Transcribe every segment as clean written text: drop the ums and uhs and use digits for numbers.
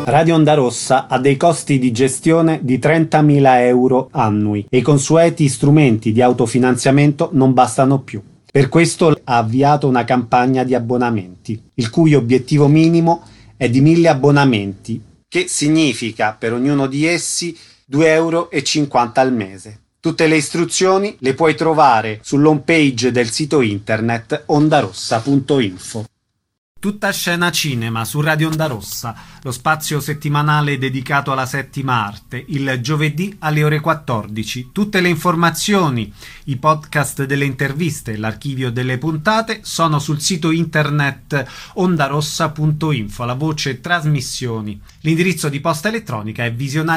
Radio Onda Rossa ha dei costi di gestione di 30.000 euro annui e i consueti strumenti di autofinanziamento non bastano più. Per questo ha avviato una campagna di abbonamenti, il cui obiettivo minimo è di 1.000 abbonamenti, che significa per ognuno di essi 2,50 euro al mese. Tutte le istruzioni le puoi trovare sull'home page del sito internet ondarossa.info. Tutta scena cinema su Radio Onda Rossa, lo spazio settimanale dedicato alla settima arte, il giovedì alle ore 14. Tutte le informazioni, i podcast delle interviste e l'archivio delle puntate sono sul sito internet ondarossa.info, la voce trasmissioni. L'indirizzo di posta elettronica è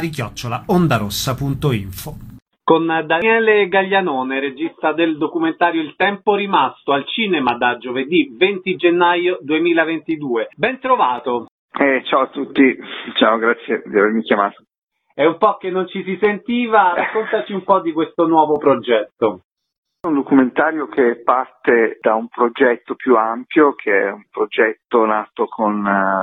visionari@ondarossa.info. Con Daniele Gaglianone, regista del documentario Il tempo rimasto, al cinema da giovedì 20 gennaio 2022. Ben trovato. Ciao a tutti, ciao, grazie di avermi chiamato. È un po' che non ci si sentiva, raccontaci un po' di questo nuovo progetto. Un documentario che parte da un progetto più ampio, che è un progetto nato con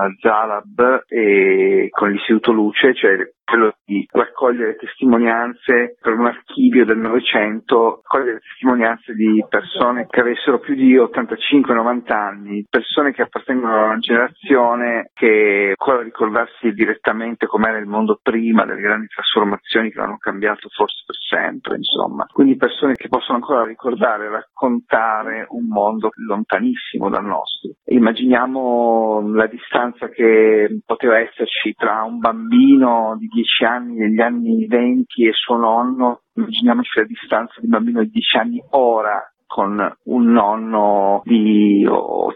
Zalab e con l'Istituto Luce, cioè quello di raccogliere testimonianze per un archivio del Novecento, raccogliere testimonianze di persone che avessero più di 85-90 anni, persone che appartengono a una generazione che può ricordarsi direttamente com'era il mondo prima delle grandi trasformazioni che l'hanno cambiato forse per sempre, insomma. Quindi persone che possono ancora ricordare, raccontare un mondo lontanissimo dal nostro. Immaginiamo la distanza che poteva esserci tra un bambino di 10 anni negli anni 20 e suo nonno, immaginiamoci la distanza di un bambino di 10 anni ora con un nonno di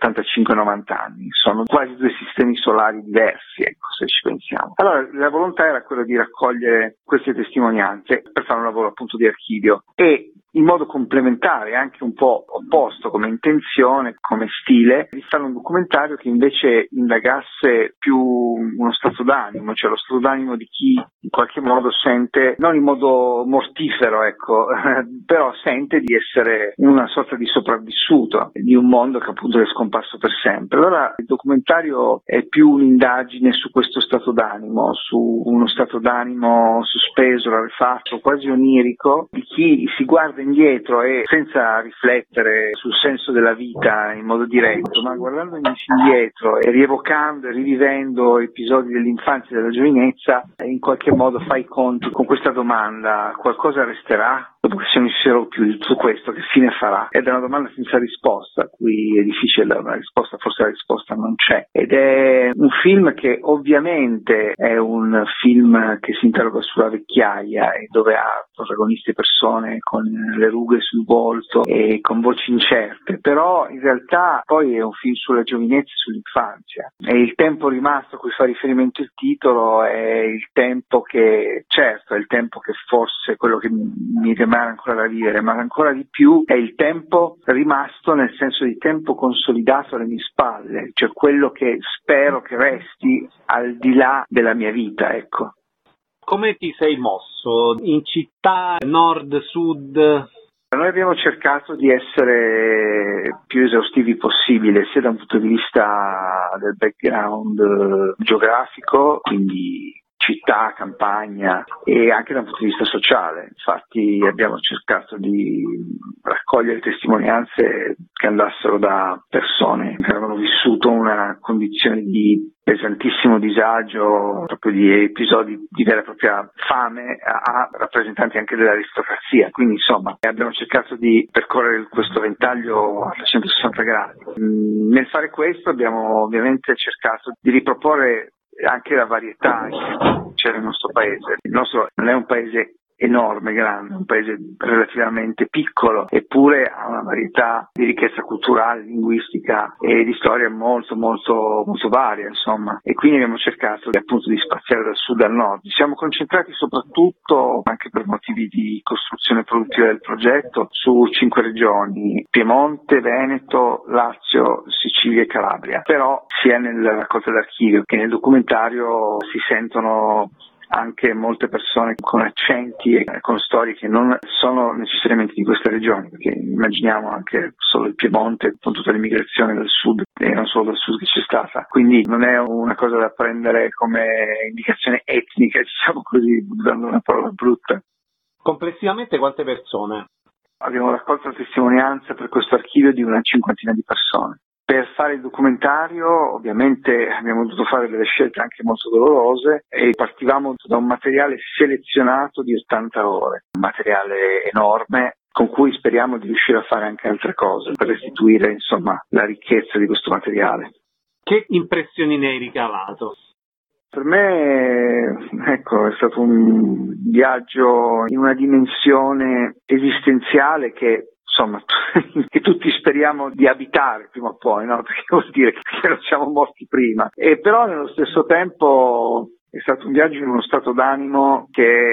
85-90 anni. Sono quasi due sistemi solari diversi, ecco, se ci pensiamo. Allora, la volontà era quella di raccogliere queste testimonianze per fare un lavoro appunto di archivio e in modo complementare, anche un po' opposto come intenzione, come stile, di fare un documentario che invece indagasse più uno stato d'animo, cioè lo stato d'animo di chi in qualche modo sente, non in modo mortifero, ecco, però sente di essere una sorta di sopravvissuto di un mondo che appunto è scomparso per sempre. Allora il documentario è più un'indagine su questo stato d'animo, su uno stato d'animo sospeso, rarefatto, quasi onirico, di chi si guarda indietro e senza riflettere sul senso della vita in modo diretto, ma guardandosi indietro e rievocando e rivivendo episodi dell'infanzia e della giovinezza, in qualche modo fa i conti con questa domanda: qualcosa resterà? Dopo che se non ci sarà più di tutto questo, che fine farà? Ed è una domanda senza risposta, a cui è difficile dare una risposta, forse la risposta non c'è. Ed è un film che ovviamente è un film che si interroga sulla vecchiaia e dove ha protagonisti persone con le rughe sul volto e con voci incerte, però in realtà poi è un film sulla giovinezza e sull'infanzia. E il tempo rimasto a cui fa riferimento il titolo è il tempo che, certo, è il tempo che forse è quello che mi rimane ancora da vivere, ma ancora di più è il tempo rimasto nel senso di tempo consolidato alle mie spalle, cioè quello che spero che resti al di là della mia vita, ecco. Come ti sei mosso? In città, nord, sud? Noi abbiamo cercato di essere più esaustivi possibile, sia da un punto di vista del background geografico, quindi città, campagna, e anche da un punto di vista sociale. Infatti abbiamo cercato di raccogliere testimonianze che andassero da persone che avevano vissuto una condizione di pesantissimo disagio, proprio di episodi di vera e propria fame, a rappresentanti anche dell'aristocrazia. Quindi insomma abbiamo cercato di percorrere questo ventaglio a 360 gradi. Nel fare questo abbiamo ovviamente cercato di riproporre anche la varietà che c'è nel nostro paese. Il nostro non è un paese enorme, grande, un paese relativamente piccolo, eppure ha una varietà di ricchezza culturale, linguistica e di storia molto molto molto varia, insomma. E quindi abbiamo cercato appunto di spaziare dal sud al nord. Ci siamo concentrati soprattutto, anche per motivi di costruzione produttiva del progetto, su 5 regioni: Piemonte, Veneto, Lazio, Sicilia e Calabria. Però sia nella raccolta d'archivio che nel documentario si sentono anche molte persone con accenti e con storie che non sono necessariamente di queste regioni, perché immaginiamo anche solo il Piemonte con tutta l'immigrazione dal sud e non solo dal sud che c'è stata, quindi non è una cosa da prendere come indicazione etnica, diciamo così, usando una parola brutta. Complessivamente quante persone? Abbiamo raccolto la testimonianza per questo archivio di una cinquantina di persone. Per fare il documentario ovviamente abbiamo dovuto fare delle scelte anche molto dolorose e partivamo da un materiale selezionato di 80 ore, un materiale enorme con cui speriamo di riuscire a fare anche altre cose per restituire insomma la ricchezza di questo materiale. Che impressioni ne hai ricavato? Per me, ecco, è stato un viaggio in una dimensione esistenziale che insomma, che tutti speriamo di abitare prima o poi, no? Perché vuol dire che non siamo morti prima. E però nello stesso tempo è stato un viaggio in uno stato d'animo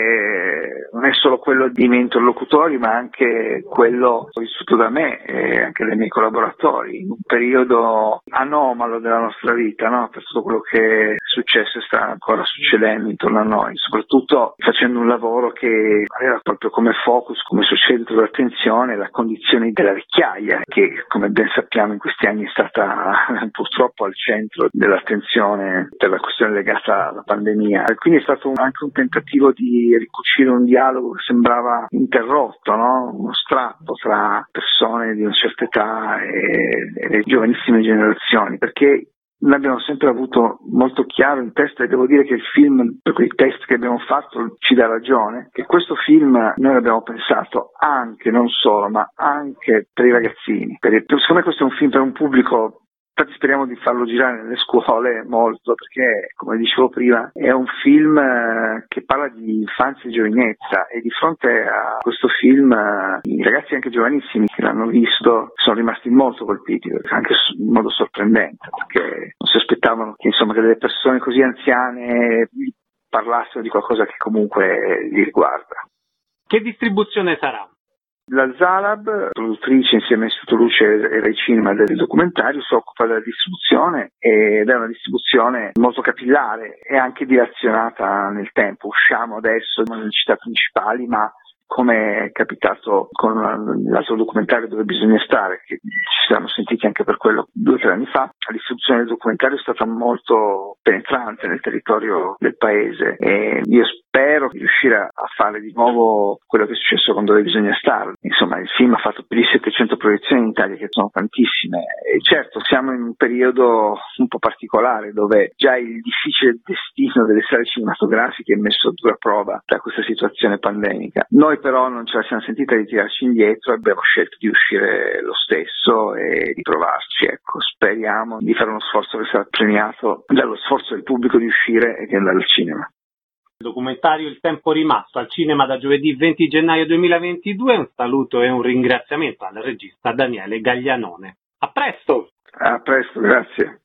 che non è solo quello dei miei interlocutori, ma anche quello vissuto da me e anche dai miei collaboratori, in un periodo anomalo della nostra vita, no? Per tutto quello che è successo e sta ancora succedendo intorno a noi, soprattutto facendo un lavoro che aveva proprio come focus, come suo centro d'attenzione, la condizione della vecchiaia, che come ben sappiamo in questi anni è stata purtroppo al centro dell'attenzione per la questione legata alla pandemia. Quindi è stato anche un tentativo di ricucire un dialogo che sembrava interrotto, no? Uno strappo tra persone di una certa età e le giovanissime generazioni, perché noi abbiamo sempre avuto molto chiaro in testa, e devo dire che il film, per quei test che abbiamo fatto, ci dà ragione, che questo film noi l'abbiamo pensato anche, non solo, ma anche per i ragazzini. Perché secondo me questo è un film per un pubblico. Infatti speriamo di farlo girare nelle scuole molto, perché, come dicevo prima, è un film che parla di infanzia e giovinezza, e di fronte a questo film i ragazzi anche giovanissimi che l'hanno visto sono rimasti molto colpiti, anche in modo sorprendente, perché non si aspettavano che, insomma, che delle persone così anziane parlassero di qualcosa che comunque li riguarda. Che distribuzione sarà? La Zalab, produttrice insieme all'Istituto Luce e Rai Cinema del documentario, si occupa della distribuzione ed è una distribuzione molto capillare e anche dilazionata nel tempo. Usciamo adesso nelle città principali, ma come è capitato con l'altro documentario Dove bisogna stare, che ci siamo sentiti anche per quello 2 o 3 anni fa, la distribuzione del documentario è stata molto penetrante nel territorio del paese e io spero di riuscire a fare di nuovo quello che è successo con Dove bisogna stare. Insomma, il film ha fatto più di 700 proiezioni in Italia, che sono tantissime, e certo siamo in un periodo un po' particolare dove già il difficile destino delle sale cinematografiche è messo a dura prova da questa situazione pandemica. Noi però non ce la siamo sentita di tirarci indietro, abbiamo scelto di uscire lo stesso e di provarci, ecco. Speriamo di fare uno sforzo che sarà premiato dallo sforzo del pubblico di uscire e di andare al cinema. Il documentario Il tempo rimasto al cinema da giovedì 20 gennaio 2022. Un saluto e un ringraziamento al regista Daniele Gaglianone. A presto! A presto, grazie.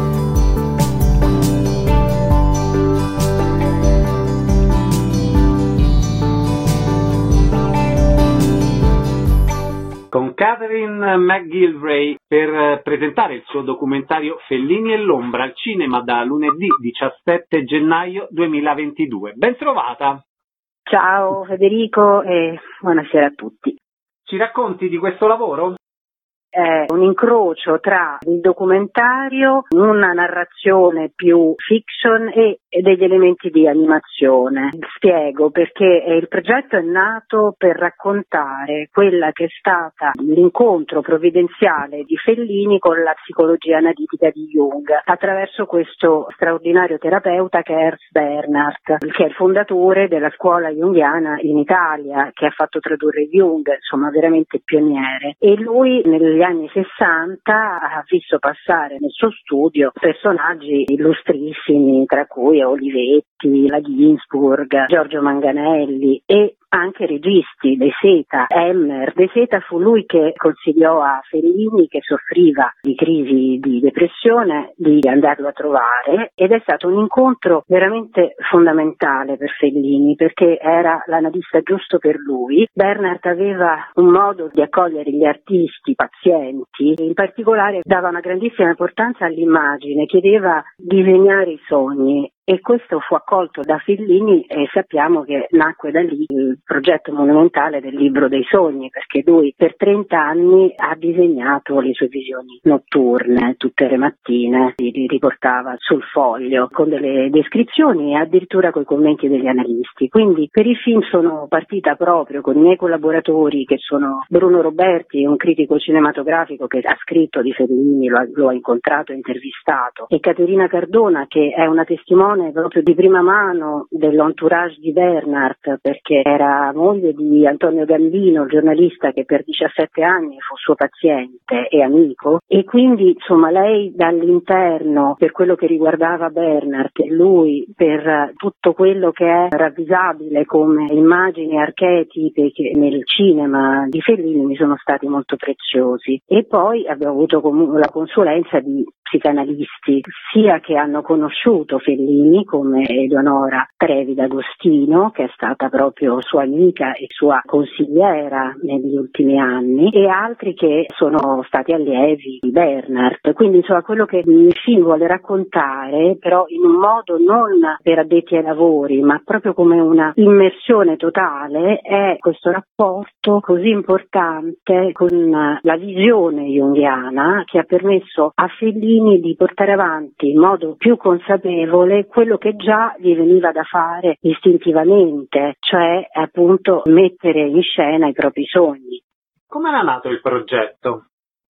Con Catherine McGillivray per presentare il suo documentario Fellini e l'ombra al cinema da lunedì 17 gennaio 2022. Ben trovata! Ciao Federico e buonasera a tutti. Ci racconti di questo lavoro? È un incrocio tra il documentario, una narrazione più fiction e degli elementi di animazione. Spiego perché il progetto è nato per raccontare quella che è stata l'incontro provvidenziale di Fellini con la psicologia analitica di Jung attraverso questo straordinario terapeuta che è Ernst Bernhardt, che è il fondatore della scuola junghiana in Italia, che ha fatto tradurre Jung, insomma veramente pioniere. E lui negli anni 60 ha visto passare nel suo studio personaggi illustrissimi, tra cui Olivetti, la Ginsburg, Giorgio Manganelli e anche registi, De Seta, Emmer. De Seta fu lui che consigliò a Fellini, che soffriva di crisi di depressione, di andarlo a trovare, ed è stato un incontro veramente fondamentale per Fellini perché era l'analista giusto per lui. Bernhardt aveva un modo di accogliere gli artisti pazienti, in particolare dava una grandissima importanza all'immagine, chiedeva di disegnare i sogni e questo fu accolto da Fellini e sappiamo che nacque da lì il progetto monumentale del Libro dei Sogni, perché lui per 30 anni ha disegnato le sue visioni notturne, tutte le mattine li riportava sul foglio con delle descrizioni e addirittura con i commenti degli analisti. Quindi per il film sono partita proprio con i miei collaboratori, che sono Bruno Roberti, un critico cinematografico che ha scritto di Fellini, lo ha incontrato e intervistato, e Caterina Cardona, che è una testimone proprio di prima mano dell'entourage di Bernhardt, perché era moglie di Antonio Gambino, il giornalista che per 17 anni fu suo paziente e amico, e quindi insomma lei dall'interno, per quello che riguardava Bernhardt e lui per tutto quello che è ravvisabile come immagini archetipe che nel cinema di Fellini mi sono stati molto preziosi. E poi abbiamo avuto comunque la consulenza di psicanalisti sia che hanno conosciuto Fellini come Eleonora Trevi d'Agostino, che è stata proprio sua amica e sua consigliera negli ultimi anni, e altri che sono stati allievi di Bernhardt. Quindi insomma quello che il film vuole raccontare, però in un modo non per addetti ai lavori ma proprio come una immersione totale, è questo rapporto così importante con la visione junghiana che ha permesso a Fellini di portare avanti in modo più consapevole quello che già gli veniva da fare istintivamente, cioè appunto mettere in scena i propri sogni. Come era nato il progetto?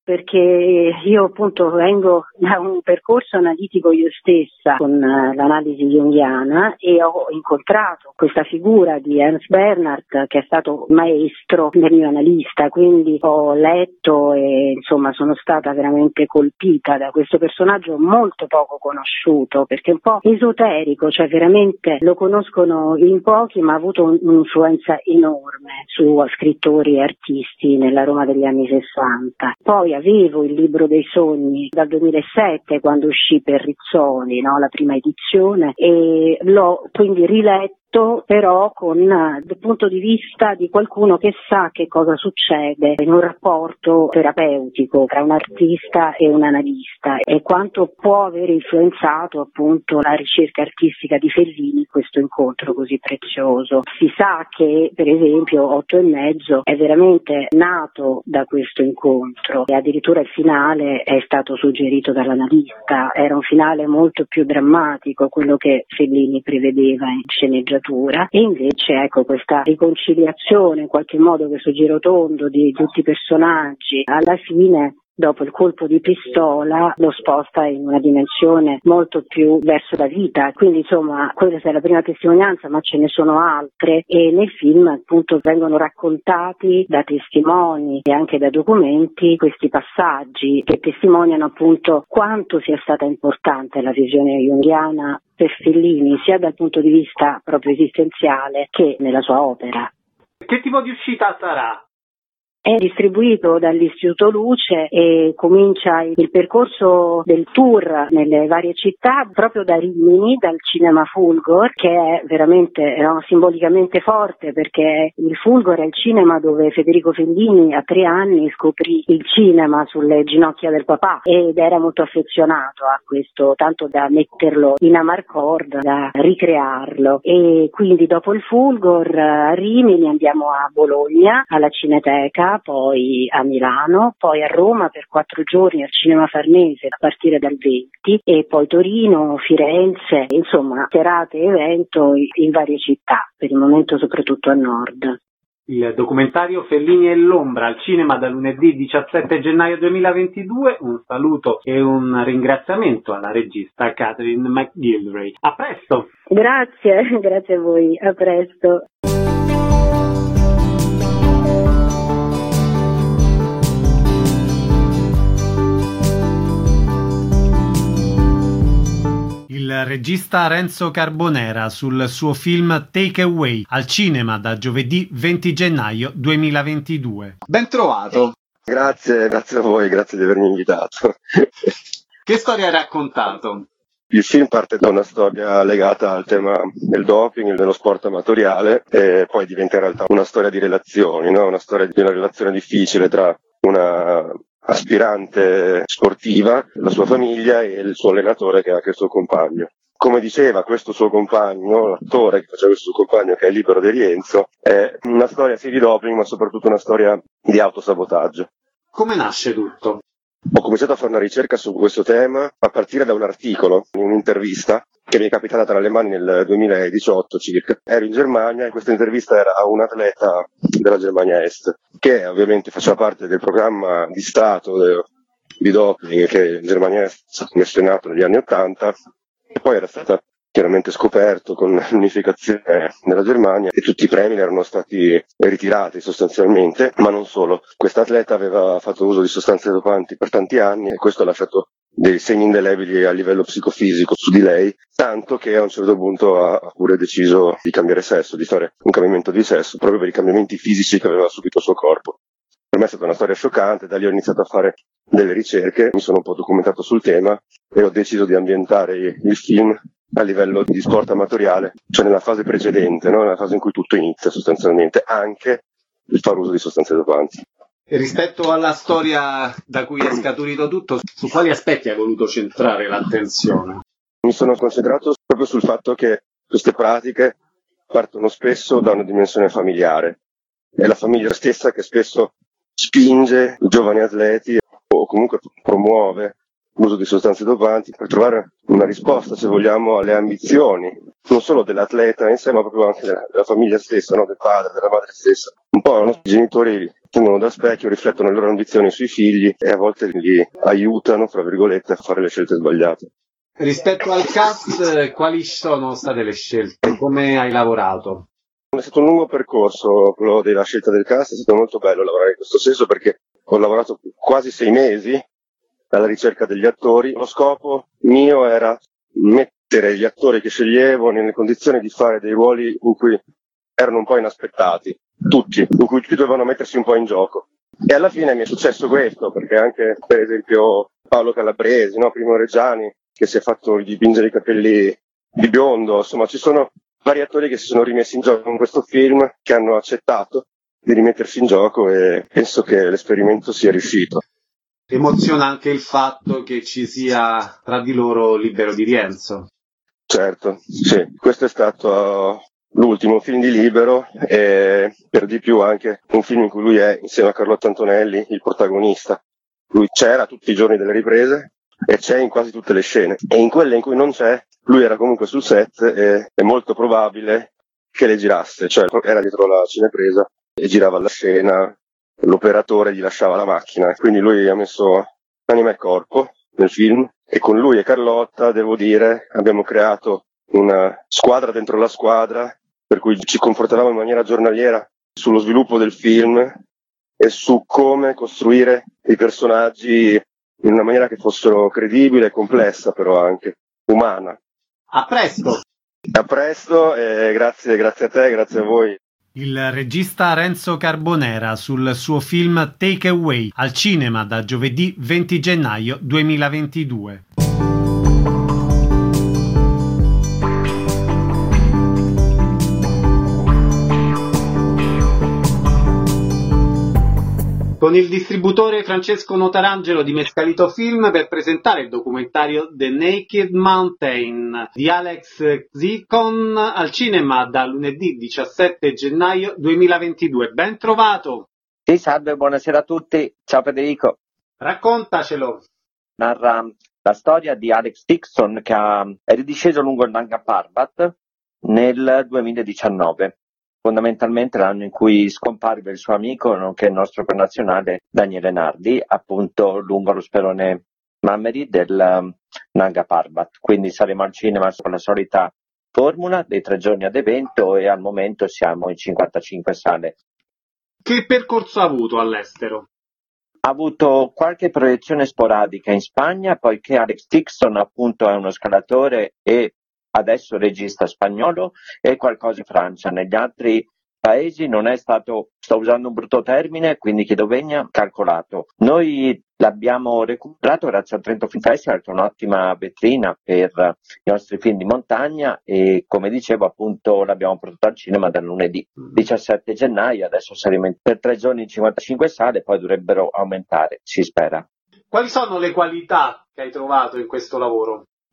Perché io appunto vengo da un percorso analitico io stessa con l'analisi junghiana e ho incontrato questa figura di Ernst Bernhardt, che è stato maestro del mio analista, quindi ho letto e insomma sono stata veramente colpita da questo personaggio molto poco conosciuto, perché è un po' esoterico, cioè veramente lo conoscono in pochi, ma ha avuto un'influenza enorme su scrittori e artisti nella Roma degli anni 60. Poi avevo il Libro dei Sogni dal 2007, quando uscì per Rizzoli, no, la prima edizione, e l'ho quindi riletto però con il punto di vista di qualcuno che sa che cosa succede in un rapporto terapeutico tra un artista e un analista e quanto può aver influenzato appunto la ricerca artistica di Fellini questo incontro così prezioso. Si sa che per esempio 8 e mezzo è veramente nato da questo incontro e addirittura il finale è stato suggerito dall'analista, era un finale molto più drammatico, quello che Fellini prevedeva in sceneggiatura. E invece ecco questa riconciliazione, in qualche modo questo girotondo di tutti i personaggi, alla fine dopo il colpo di pistola lo sposta in una dimensione molto più verso la vita. Quindi insomma questa è la prima testimonianza, ma ce ne sono altre, e nel film appunto vengono raccontati da testimoni e anche da documenti questi passaggi che testimoniano appunto quanto sia stata importante la visione junghiana per Fellini, sia dal punto di vista proprio esistenziale che nella sua opera. Che tipo di uscita sarà? È distribuito dall'Istituto Luce e comincia il percorso del tour nelle varie città proprio da Rimini, dal Cinema Fulgor, che è veramente simbolicamente forte, perché il Fulgor è il cinema dove Federico Fellini a 3 anni scoprì il cinema sulle ginocchia del papà ed era molto affezionato a questo, tanto da metterlo in amarcord, da ricrearlo. E quindi dopo il Fulgor a Rimini andiamo a Bologna, alla Cineteca, poi a Milano, poi a Roma per 4 giorni al Cinema Farnese a partire dal 20 e poi Torino, Firenze, insomma serate e evento in varie città, per il momento soprattutto a nord. Il documentario Fellini e l'ombra al cinema da lunedì 17 gennaio 2022. Un saluto e un ringraziamento alla regista Catherine McGillivray. A presto! Grazie, grazie a voi, a presto. Il regista Renzo Carbonera sul suo film Take Away al cinema da giovedì 20 gennaio 2022. Ben trovato. Grazie a voi, grazie di avermi invitato. Che storia hai raccontato? Il film parte da una storia legata al tema del doping, dello sport amatoriale, e poi diventa in realtà una storia di relazioni, no? Una storia di una relazione difficile tra una aspirante sportiva, la sua famiglia e il suo allenatore che è anche il suo compagno. come diceva questo suo compagno, l'attore che faceva questo suo compagno, che è Libero De Rienzo, è una storia sì di doping, ma soprattutto una storia di autosabotaggio. Come nasce tutto? Ho cominciato a fare una ricerca su questo tema a partire da un articolo, un'intervista che mi è capitata tra le mani nel 2018 circa. Ero in Germania e questa intervista era a un atleta della Germania Est, che ovviamente faceva parte del programma di Stato di doping che in Germania Est è stato messo in atto negli anni '80 e poi era stata chiaramente scoperto con l'unificazione della Germania e tutti i premi erano stati ritirati sostanzialmente, ma non solo. Quest'atleta aveva fatto uso di sostanze dopanti per tanti anni e questo ha lasciato dei segni indelebili a livello psicofisico su di lei, tanto che a un certo punto ha pure deciso di cambiare sesso, di fare un cambiamento di sesso, proprio per i cambiamenti fisici che aveva subito il suo corpo. Per me è stata una storia scioccante, da lì ho iniziato a fare delle ricerche, mi sono un po' documentato sul tema e ho deciso di ambientare il film a livello di sport amatoriale, cioè nella fase precedente, no? Nella fase in cui tutto inizia sostanzialmente, anche il far uso di sostanze dopanti. E rispetto alla storia da cui è scaturito tutto, su quali aspetti hai voluto centrare l'attenzione? Mi sono concentrato proprio sul fatto che queste pratiche partono spesso da una dimensione familiare. È la famiglia stessa che spesso spinge i giovani atleti o comunque promuove l'uso di sostanze dopanti per trovare una risposta, se vogliamo, alle ambizioni, non solo dell'atleta in sé, ma proprio anche della famiglia stessa, no? Del padre, della madre stessa. Un po' i genitori tengono da specchio, riflettono le loro ambizioni sui figli e a volte li aiutano, fra virgolette, a fare le scelte sbagliate. Rispetto al cast, quali sono state le scelte? Come hai lavorato? È stato un lungo percorso quello della scelta del cast, è stato molto bello lavorare in questo senso perché ho lavorato quasi 6 mesi alla ricerca degli attori. Lo scopo mio era mettere gli attori che sceglievo nelle condizioni di fare dei ruoli in cui erano un po' inaspettati, tutti, in cui tutti dovevano mettersi un po' in gioco. E alla fine mi è successo questo, perché anche per esempio Paolo Calabresi, no? Primo Reggiani, che si è fatto dipingere i capelli di biondo, insomma ci sono vari attori che si sono rimessi in gioco in questo film, che hanno accettato di rimettersi in gioco e penso che l'esperimento sia riuscito. Emoziona anche il fatto che ci sia tra di loro Libero Di Rienzo. Certo, sì, questo è stato l'ultimo film di Libero e per di più anche un film in cui lui è, insieme a Carlotta Antonelli, il protagonista. Lui c'era tutti i giorni delle riprese e c'è in quasi tutte le scene e in quelle in cui non c'è, lui era comunque sul set e è molto probabile che le girasse, cioè era dietro la cinepresa e girava la scena, l'operatore gli lasciava la macchina, quindi lui ha messo anima e corpo nel film e con lui e Carlotta, devo dire, abbiamo creato una squadra dentro la squadra per cui ci confrontavamo in maniera giornaliera sullo sviluppo del film e su come costruire i personaggi in una maniera che fossero credibile e complessa, però anche umana. A presto! A presto e grazie a te, grazie a voi. Il regista Renzo Carbonera sul suo film Take Away al cinema da giovedì 20 gennaio 2022. Con il distributore Francesco Notarangelo di Mescalito Film per presentare il documentario The Naked Mountain di Alex Zircon al cinema da lunedì 17 gennaio 2022. Ben trovato! Sì, salve, buonasera a tutti. Ciao Federico. Raccontacelo. Narra la storia di Alex Dixon che è ridisceso lungo il Nanga Parbat nel 2019. Fondamentalmente l'anno in cui scomparve il suo amico, nonché il nostro connazionale Daniele Nardi, appunto lungo lo sperone Mammeri del Nanga Parbat. Quindi saremo al cinema con la solita formula dei 3 giorni ad evento e al momento siamo in 55 sale. Che percorso ha avuto all'estero? Ha avuto qualche proiezione sporadica in Spagna, poiché Alex Dixon appunto è uno scalatore e adesso regista spagnolo, e qualcosa in Francia. Negli altri paesi non è stato, sto usando un brutto termine, quindi chiedo venia, calcolato. Noi l'abbiamo recuperato grazie al Trento Film Festival, che è un'ottima vetrina per i nostri film di montagna, e come dicevo appunto l'abbiamo prodotto al cinema dal lunedì 17 gennaio, adesso saremo per 3 giorni in 55 sale, poi dovrebbero aumentare, si spera. Quali sono le qualità che hai trovato in questo lavoro?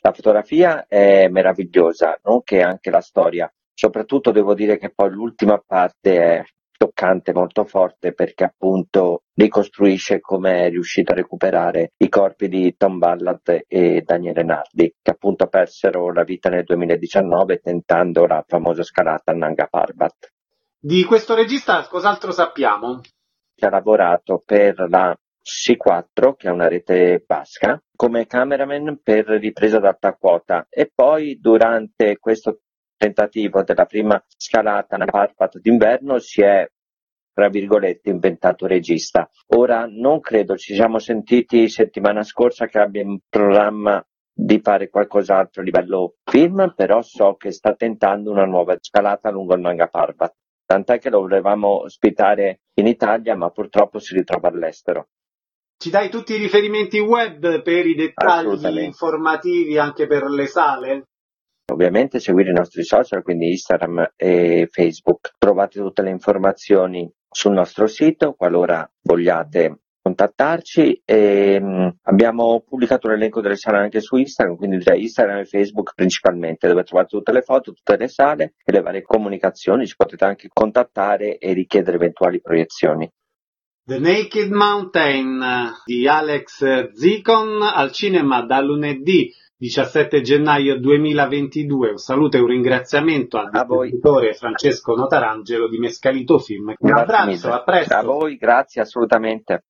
La fotografia è meravigliosa, nonché anche la storia. Soprattutto devo dire che poi l'ultima parte è toccante, molto forte, perché appunto ricostruisce come è riuscito a recuperare i corpi di Tom Ballard e Daniele Nardi, che appunto persero la vita nel 2019 tentando la famosa scalata a Nanga Parbat. Di questo regista cos'altro sappiamo? Che ha lavorato per la C4, che è una rete basca, come cameraman per ripresa ad alta quota, e poi durante questo tentativo della prima scalata nella Parbat d'inverno si è, tra virgolette, inventato regista. Ora non credo, ci siamo sentiti settimana scorsa che abbia in programma di fare qualcos'altro a livello film, però so che sta tentando una nuova scalata lungo il Nanga Parbat, tant'è che lo volevamo ospitare in Italia, ma purtroppo si ritrova all'estero. Ci dai tutti i riferimenti web per i dettagli informativi anche per le sale? Ovviamente seguire i nostri social, quindi Instagram e Facebook. Trovate tutte le informazioni sul nostro sito qualora vogliate contattarci, e abbiamo pubblicato l'elenco delle sale anche su Instagram, quindi direi Instagram e Facebook principalmente, dove trovate tutte le foto, tutte le sale e le varie comunicazioni. Ci potete anche contattare e richiedere eventuali proiezioni. The Naked Mountain di Alex Zikon al cinema da lunedì 17 gennaio 2022. Un saluto e un ringraziamento al distributore Francesco Notarangelo di Mescalito Film. Un abbraccio, a presto. A voi, grazie, assolutamente.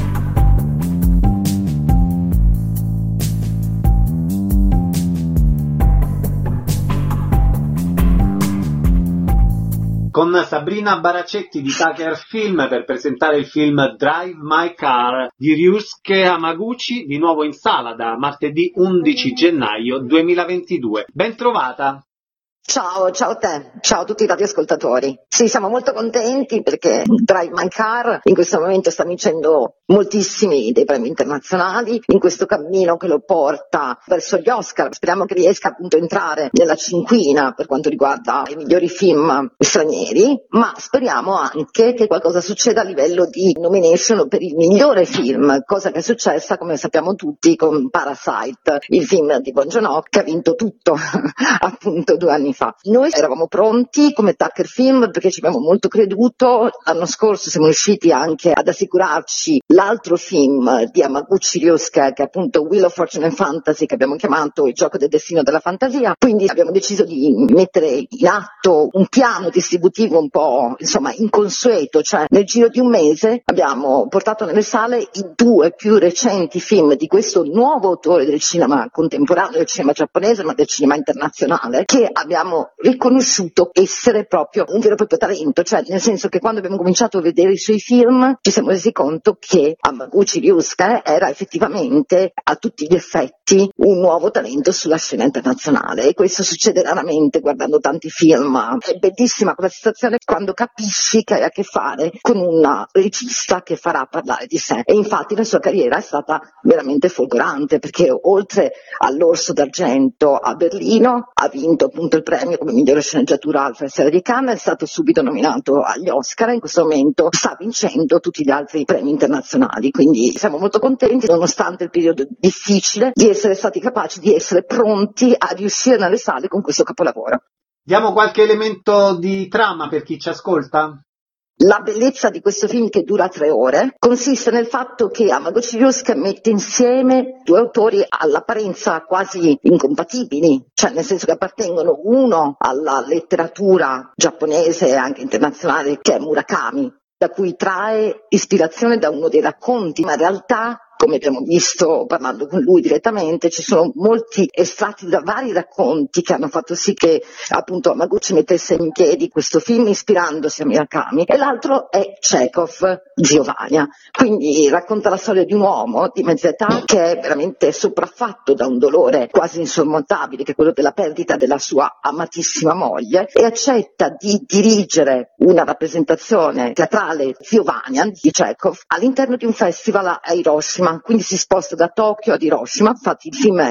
Con Sabrina Baracetti di Tucker Film per presentare il film Drive My Car di Ryusuke Hamaguchi, di nuovo in sala da martedì 11 gennaio 2022. Ben trovata! Ciao a te, ciao a tutti i radioascoltatori. Sì, siamo molto contenti perché Drive My Car in questo momento sta vincendo moltissimi dei premi internazionali in questo cammino che lo porta verso gli Oscar. Speriamo che riesca appunto a entrare nella cinquina per quanto riguarda i migliori film stranieri, ma speriamo anche che qualcosa succeda a livello di nomination per il migliore film, cosa che è successa, come sappiamo tutti, con Parasite, il film di Bong Joon-ho, che ha vinto tutto appunto 2 anni fa. Noi eravamo pronti come Tucker Film perché ci abbiamo molto creduto. L'anno scorso siamo riusciti anche ad assicurarci l'altro film di Hamaguchi Ryusuke, che è appunto Wheel of Fortune and Fantasy, che abbiamo chiamato il gioco del destino della fantasia. Quindi abbiamo deciso di mettere in atto un piano distributivo un po' inconsueto, cioè nel giro di un mese abbiamo portato nelle sale i 2 più recenti film di questo nuovo autore del cinema contemporaneo, del cinema giapponese ma del cinema internazionale, che abbiamo riconosciuto essere proprio un vero e proprio talento, cioè nel senso che quando abbiamo cominciato a vedere i suoi film ci siamo resi conto che Hamaguchi Ryusuke era effettivamente a tutti gli effetti un nuovo talento sulla scena internazionale, e questo succede raramente guardando tanti film. È bellissima quella sensazione quando capisci che hai a che fare con un regista che farà parlare di sé, e infatti la sua carriera è stata veramente folgorante perché oltre all'Orso d'Argento a Berlino ha vinto appunto il premio come migliore sceneggiatura al Festival di Cannes, è stato subito nominato agli Oscar e in questo momento sta vincendo tutti gli altri premi internazionali, quindi siamo molto contenti nonostante il periodo difficile di essere stati capaci di essere pronti a riuscire nelle sale con questo capolavoro. Diamo qualche elemento di trama per chi ci ascolta? La bellezza di questo film, che dura 3 ore, consiste nel fatto che Hamaguchi Ryusuke mette insieme 2 autori all'apparenza quasi incompatibili, cioè nel senso che appartengono uno alla letteratura giapponese e anche internazionale, che è Murakami, da cui trae ispirazione da uno dei racconti, ma in realtà, come abbiamo visto parlando con lui direttamente, ci sono molti estratti da vari racconti che hanno fatto sì che appunto Hamaguchi mettesse in piedi questo film ispirandosi a Murakami, e l'altro è Chekhov, Giovanna. Quindi racconta la storia di un uomo di mezza età che è veramente sopraffatto da un dolore quasi insormontabile, che è quello della perdita della sua amatissima moglie, e accetta di dirigere una rappresentazione teatrale Giovanna di Chekhov all'interno di un festival a Hiroshima. Quindi si sposta da Tokyo ad Hiroshima, infatti il film è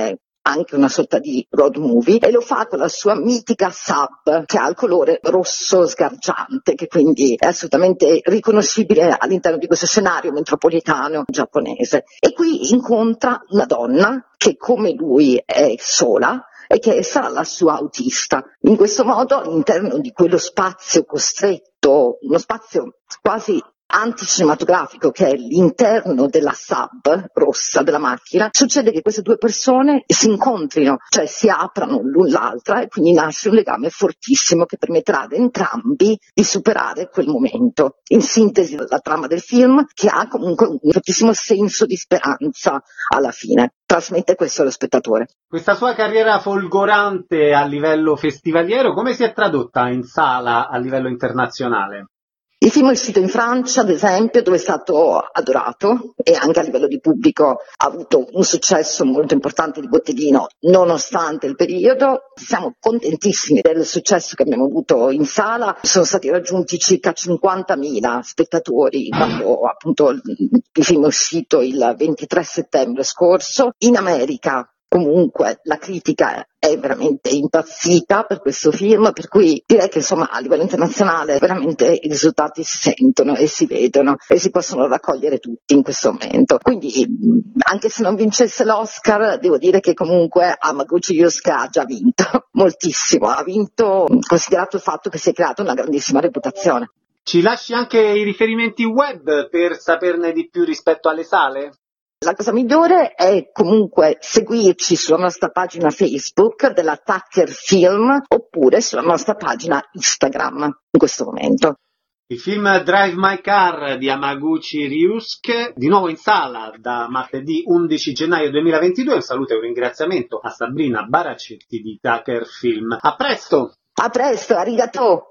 anche una sorta di road movie, e lo fa con la sua mitica Saab, che ha il colore rosso sgargiante, che quindi è assolutamente riconoscibile all'interno di questo scenario metropolitano giapponese. E qui incontra una donna che, come lui, è sola e che sarà la sua autista. In questo modo, all'interno di quello spazio costretto, uno spazio quasi anticinematografico che è l'interno della Saab rossa della macchina, succede che queste due persone si incontrino, cioè si aprano l'un l'altra, e quindi nasce un legame fortissimo che permetterà ad entrambi di superare quel momento. In sintesi, la trama del film, che ha comunque un fortissimo senso di speranza alla fine, trasmette questo allo spettatore. Questa sua carriera folgorante a livello festivaliero, come si è tradotta in sala a livello internazionale? Il film è uscito in Francia, ad esempio, dove è stato adorato e anche a livello di pubblico ha avuto un successo molto importante di botteghino, nonostante il periodo. Siamo contentissimi del successo che abbiamo avuto in sala. Sono stati raggiunti circa 50.000 spettatori quando appunto il film è uscito il 23 settembre scorso. In America comunque la critica è veramente impazzita per questo film, per cui direi che insomma a livello internazionale veramente i risultati si sentono e si vedono e si possono raccogliere tutti in questo momento. Quindi anche se non vincesse l'Oscar, devo dire che comunque Hamaguchi Ryusuke ha già vinto moltissimo, ha vinto considerato il fatto che si è creata una grandissima reputazione. Ci lasci anche i riferimenti web per saperne di più rispetto alle sale? La cosa migliore è comunque seguirci sulla nostra pagina Facebook della Tucker Film oppure sulla nostra pagina Instagram in questo momento. Il film Drive My Car di Hamaguchi Ryusuke, di nuovo in sala da martedì 11 gennaio 2022. Un saluto e un ringraziamento a Sabrina Baracetti di Tucker Film. A presto! A presto, arigato!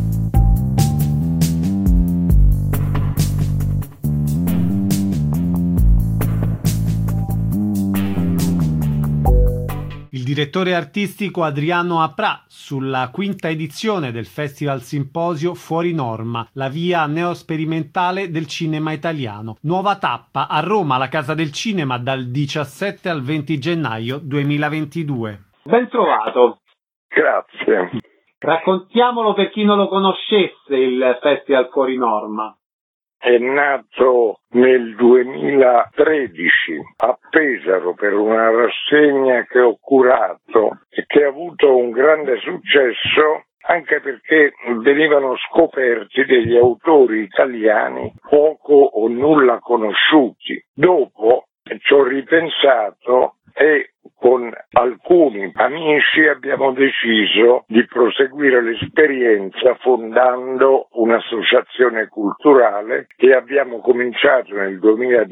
Il direttore artistico Adriano Aprà sulla quinta edizione del Festival Simposio Fuori Norma, la via neosperimentale del cinema italiano. Nuova tappa a Roma, alla Casa del Cinema, dal 17 al 20 gennaio 2022. Ben trovato. Grazie. Raccontiamolo per chi non lo conoscesse, il Festival Fuori Norma. È nato nel 2013 a Pesaro per una rassegna che ho curato e che ha avuto un grande successo anche perché venivano scoperti degli autori italiani poco o nulla conosciuti. Dopo ci ho ripensato e con alcuni amici abbiamo deciso di proseguire l'esperienza fondando un'associazione culturale e abbiamo cominciato nel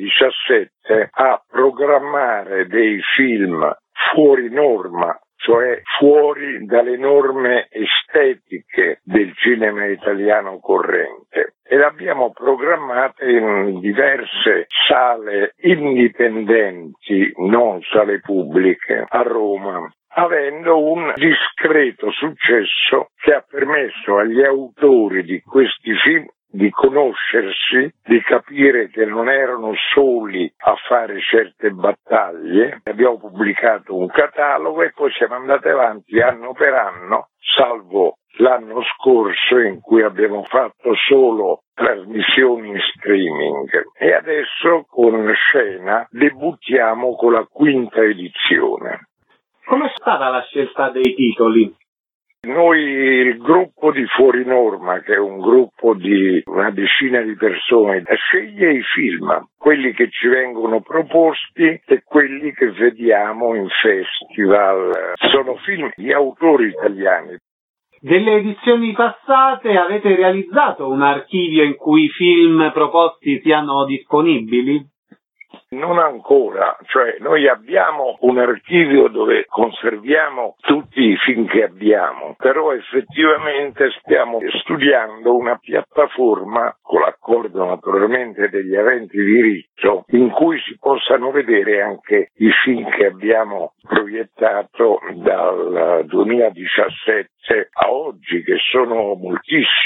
2017 a programmare dei film fuori norma, cioè fuori dalle norme estetiche del cinema italiano corrente. E l'abbiamo programmata in diverse sale indipendenti, non sale pubbliche, a Roma, avendo un discreto successo che ha permesso agli autori di questi film di conoscersi, di capire che non erano soli a fare certe battaglie. Abbiamo pubblicato un catalogo e poi siamo andati avanti anno per anno, salvo l'anno scorso in cui abbiamo fatto solo trasmissioni in streaming. E adesso con Scena debuttiamo con la quinta edizione. Come è stata la scelta dei titoli? Noi, il gruppo di Fuori Norma, che è un gruppo di una decina di persone, sceglie i film, quelli che ci vengono proposti e quelli che vediamo in festival. Sono film di autori italiani. Delle edizioni passate avete realizzato un archivio in cui i film proposti siano disponibili? Non ancora, cioè noi abbiamo un archivio dove conserviamo tutti i film che abbiamo, però effettivamente stiamo studiando una piattaforma, con l'accordo naturalmente degli aventi diritto, in cui si possano vedere anche i film che abbiamo proiettato dal 2017 a oggi, che sono moltissimi.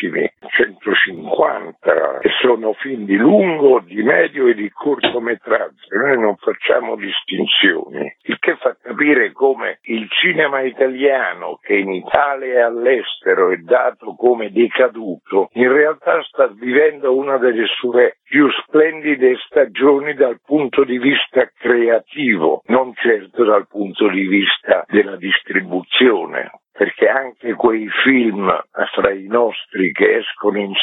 150 e sono film di lungo, di medio e di cortometraggio. Noi non facciamo distinzioni, il che fa capire come il cinema italiano, che in Italia e all'estero è dato come decaduto, in realtà sta vivendo una delle sue più splendide stagioni dal punto di vista creativo, non certo dal punto di vista della distribuzione, perché anche quei film fra i nostri che escono in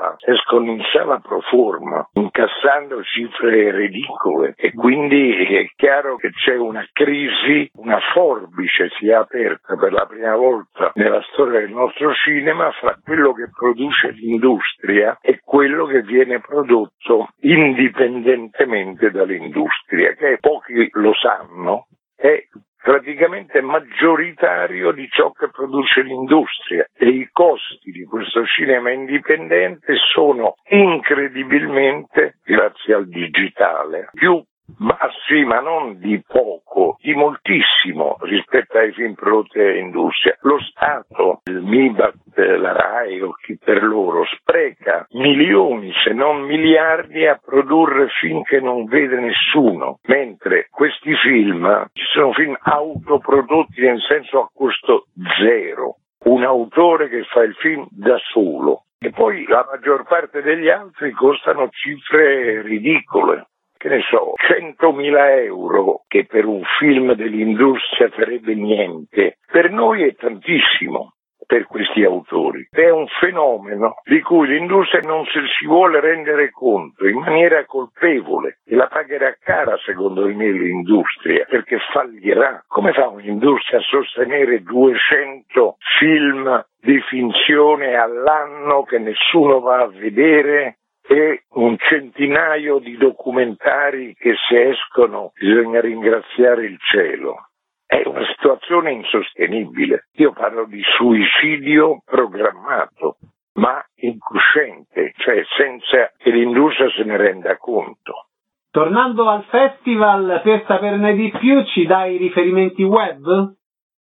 sala pro forma, incassando cifre ridicole, e quindi è chiaro che c'è una crisi, una forbice si è aperta per la prima volta nella storia del nostro cinema fra quello che produce l'industria e quello che viene prodotto indipendentemente dall'industria, che pochi lo sanno, è praticamente maggioritario di ciò che produce l'industria, e i costi di questo cinema indipendente sono incredibilmente, grazie al digitale, più bassi, ma non di poco, di moltissimo rispetto ai film prodotti dall'industria. Lo Stato, il MIBACT, la RAI o chi per loro, spreca milioni se non miliardi a produrre film che non vede nessuno, mentre questi film, ci sono film autoprodotti nel senso a costo zero, un autore che fa il film da solo, e poi la maggior parte degli altri costano cifre ridicole. Che ne so, 100.000 euro, che per un film dell'industria farebbe niente, per noi è tantissimo, per questi autori. È un fenomeno di cui l'industria non si vuole rendere conto in maniera colpevole, e la pagherà cara, secondo me, l'industria, perché fallirà. Come fa un'industria a sostenere 200 film di finzione all'anno che nessuno va a vedere? E un centinaio di documentari che, se escono, bisogna ringraziare il cielo. È una situazione insostenibile. Io parlo di suicidio programmato, ma incosciente, cioè senza che l'industria se ne renda conto. Tornando al festival, per saperne di più ci dai riferimenti web?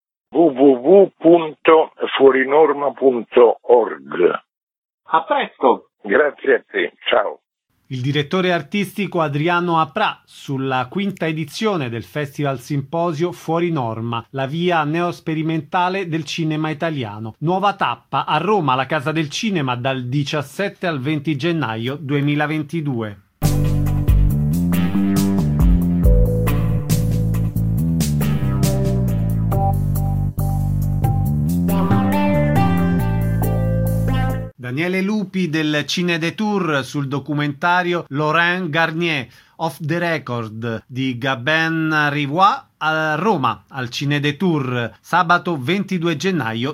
www.fuorinorma.org. A presto! Grazie a te, ciao. Il direttore artistico Adriano Aprà sulla 5ª edizione del Festival Simposio Fuori Norma, la via neosperimentale del cinema italiano. Nuova tappa a Roma, alla Casa del Cinema, dal 17 al 20 gennaio 2022. Daniele Lupi del Cine Detour sul documentario Laurent Garnier, Off the Record di Gaben Rivois a Roma al Cine Detour, sabato 22 gennaio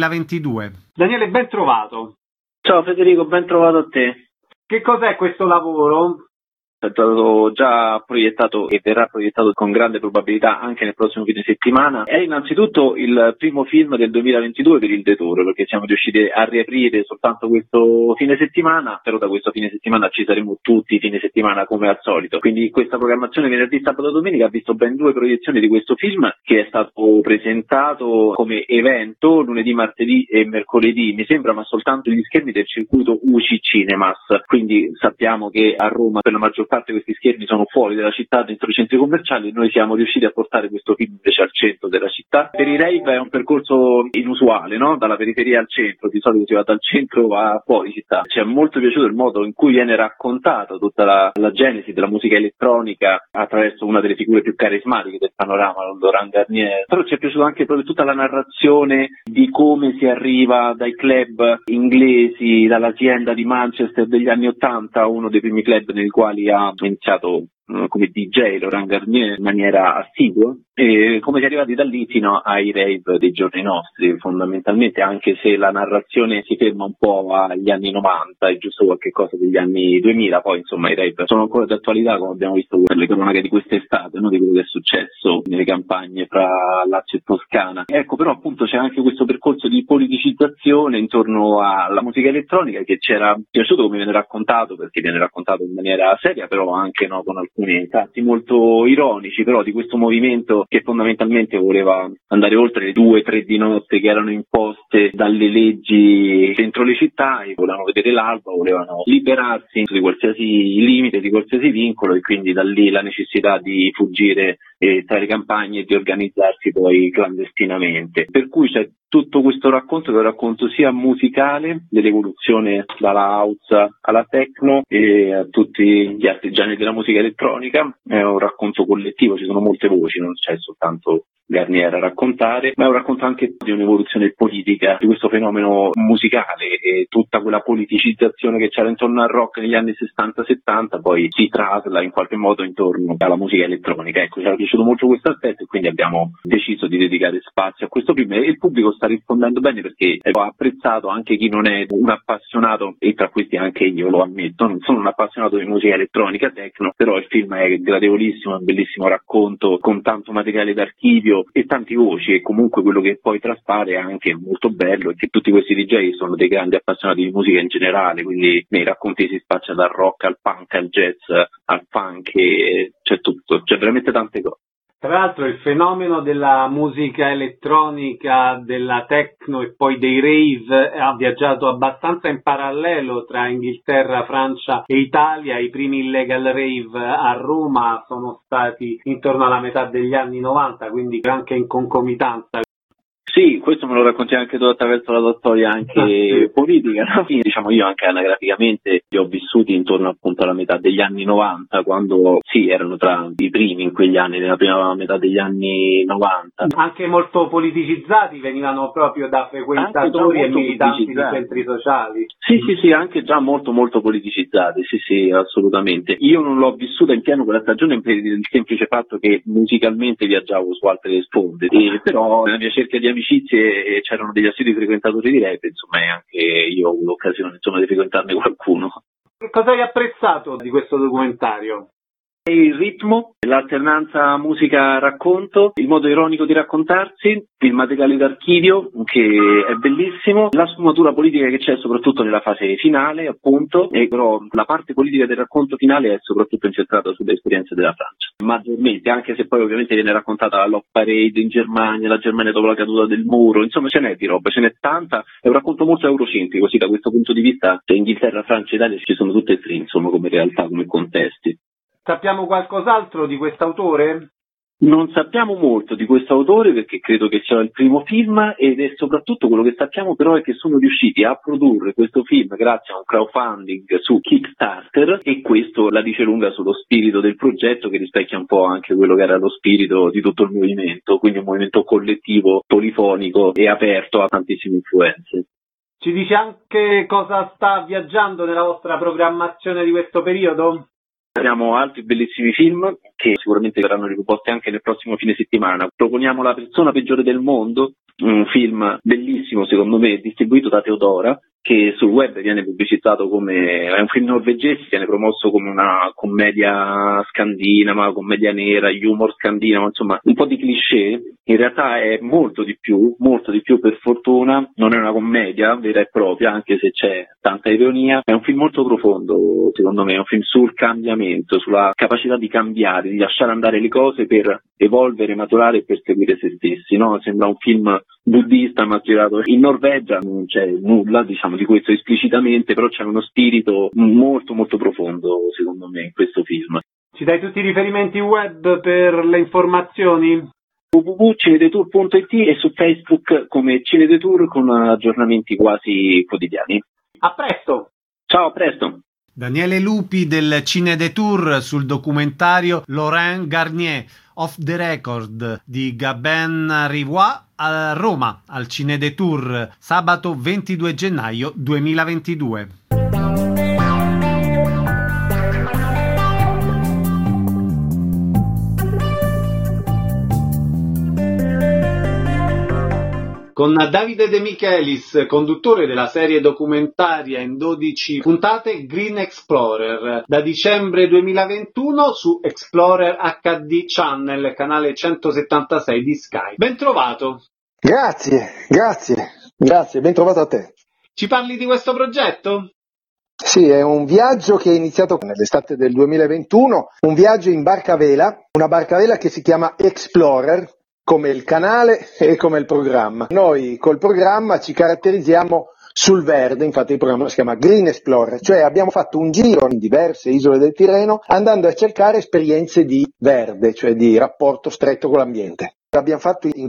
2022. Daniele, ben trovato. Ciao Federico, ben trovato a te. Che cos'è questo lavoro? È stato già proiettato e verrà proiettato con grande probabilità anche nel prossimo fine settimana. È innanzitutto il primo film del 2022 per il Detour, perché siamo riusciti a riaprire soltanto questo fine settimana, però da questo fine settimana ci saremo tutti i fine settimana come al solito. Quindi questa programmazione venerdì, sabato e domenica ha visto ben 2 proiezioni di questo film, che è stato presentato come evento lunedì, martedì e mercoledì, mi sembra, ma soltanto gli schermi del circuito UCI Cinemas. Quindi sappiamo che a Roma per la maggior parte questi schermi sono fuori dalla città, dentro i centri commerciali, e noi siamo riusciti a portare questo film invece al centro della città. Per i rave è un percorso inusuale, no? Dalla periferia al centro, di solito si va dal centro a fuori città. Ci è molto piaciuto il modo in cui viene raccontata tutta la genesi della musica elettronica attraverso una delle figure più carismatiche del panorama, Laurent Garnier. Però ci è piaciuto anche proprio tutta la narrazione di come si arriva dai club inglesi, dall'azienda di Manchester degli anni '80, uno dei primi club nei quali ha iniziato come DJ Laurent Garnier in maniera assidua, e come si è arrivati da lì fino ai rave dei giorni nostri, fondamentalmente, anche se la narrazione si ferma un po' agli anni 90 e giusto qualche cosa degli anni 2000, poi insomma i rave sono ancora d'attualità, come abbiamo visto per le cronache di quest'estate, no? Di quello che è successo nelle campagne fra Lazio e Toscana. Ecco, però appunto c'è anche questo percorso di politicizzazione intorno alla musica elettronica che ci era piaciuto come viene raccontato, perché viene raccontato in maniera seria, però anche, no, con alcune alcuni tratti molto ironici però di questo movimento che fondamentalmente voleva andare oltre le 2-3 di notte che erano imposte dalle leggi dentro le città, e volevano vedere l'alba, volevano liberarsi di qualsiasi limite, di qualsiasi vincolo, e quindi da lì la necessità di fuggire tra le campagne e di organizzarsi poi clandestinamente. Per cui c'è tutto questo racconto, che è un racconto sia musicale, dell'evoluzione dalla house alla techno e a tutti gli altri generi della musica elettronica. È un racconto collettivo, ci sono molte voci, non c'è soltanto Garnier a raccontare, ma è un racconto anche di un'evoluzione politica di questo fenomeno musicale, e tutta quella politicizzazione che c'era intorno al rock negli anni 60-70 poi si trasla in qualche modo intorno alla musica elettronica. Ecco, ci è piaciuto molto questo aspetto e quindi abbiamo deciso di dedicare spazio a questo film, e il pubblico sta rispondendo bene, perché ho apprezzato anche chi non è un appassionato, e tra questi anche io lo ammetto, non sono un appassionato di musica elettronica techno, però il film è gradevolissimo, è un bellissimo racconto con tanto materiale d'archivio e tante voci, e comunque quello che poi traspare è anche molto bello, è che tutti questi DJ sono dei grandi appassionati di musica in generale, quindi nei racconti si spaccia dal rock al punk al jazz al funk, e c'è tutto, c'è veramente tante cose. Tra l'altro il fenomeno della musica elettronica, della techno e poi dei rave ha viaggiato abbastanza in parallelo tra Inghilterra, Francia e Italia. I primi illegal rave a Roma sono stati intorno alla metà degli anni 90, quindi anche in concomitanza. Sì, questo me lo racconti anche tu attraverso la tua storia anche politica, no? Diciamo, io anche anagraficamente li ho vissuti intorno appunto alla metà degli anni 90, quando sì, erano tra i primi in quegli anni, nella prima metà degli anni 90. Anche molto politicizzati, venivano proprio da frequentatori e militanti di centri sociali. Sì, anche già molto politicizzati, sì, assolutamente. Io non l'ho vissuta in pieno quella stagione per il semplice fatto che musicalmente viaggiavo su altre sponde, però nella mia cerchia di amicizie c'erano degli assidui frequentatori di rap, insomma, e anche io ho avuto l'occasione di frequentarne qualcuno. Che cosa hai apprezzato di questo documentario? Il ritmo, l'alternanza musica-racconto, il modo ironico di raccontarsi, il materiale d'archivio che è bellissimo, la sfumatura politica che c'è soprattutto nella fase finale, appunto, e però la parte politica del racconto finale è soprattutto incentrata sulle esperienze della Francia. Maggiormente, anche se poi ovviamente viene raccontata la Love Parade in Germania, la Germania dopo la caduta del muro, insomma ce n'è di roba, ce n'è tanta, è un racconto molto eurocentrico, sì, da questo punto di vista Inghilterra, Francia e Italia ci sono tutte e tre, insomma, come realtà, come contesti. Sappiamo qualcos'altro di quest'autore? Non sappiamo molto di questo autore perché credo che sia il primo film, ed è soprattutto quello che sappiamo però è che sono riusciti a produrre questo film grazie a un crowdfunding su Kickstarter, e questo la dice lunga sullo spirito del progetto, che rispecchia un po' anche quello che era lo spirito di tutto il movimento, quindi un movimento collettivo, polifonico e aperto a tantissime influenze. Ci dice anche cosa sta viaggiando nella vostra programmazione di questo periodo? Abbiamo altri bellissimi film che sicuramente verranno riproposti anche nel prossimo fine settimana. Proponiamo La persona peggiore del mondo, un film bellissimo secondo me, distribuito da Teodora, che sul web viene pubblicizzato come è un film norvegese, viene promosso come una commedia scandinava, commedia nera, humor scandinavo, insomma un po' di cliché. In realtà è molto di più per fortuna, non è una commedia vera e propria, anche se c'è tanta ironia. È un film molto profondo secondo me, è un film sul cambiamento, sulla capacità di cambiare, di lasciare andare le cose per evolvere, maturare e perseguire se stessi, no? Sembra un film buddista ma girato in Norvegia, non c'è nulla diciamo di questo esplicitamente, però c'è uno spirito molto profondo secondo me in questo film. Ci dai tutti i riferimenti web per le informazioni? www.cinedetour.it e su Facebook come Cinedetour con aggiornamenti quasi quotidiani. A presto! Ciao, a presto! Daniele Lupi del Cinedetour sul documentario Laurent Garnier Off the Record di Gaben Rivois a Roma al Cinedetour sabato 22 gennaio 2022. Con Davide De Michelis, conduttore della serie documentaria in 12 puntate Green Explorer, da dicembre 2021 su Explorer HD Channel, canale 176 di Sky. Ben trovato! Grazie, ben trovato a te. Ci parli di questo progetto? Sì, è un viaggio che è iniziato nell'estate del 2021, un viaggio in barca a vela, una barca a vela che si chiama Explorer, come il canale e come il programma. Noi col programma ci caratterizziamo sul verde, infatti il programma si chiama Green Explorer, cioè abbiamo fatto un giro in diverse isole del Tirreno andando a cercare esperienze di verde, cioè di rapporto stretto con l'ambiente. L'abbiamo fatto in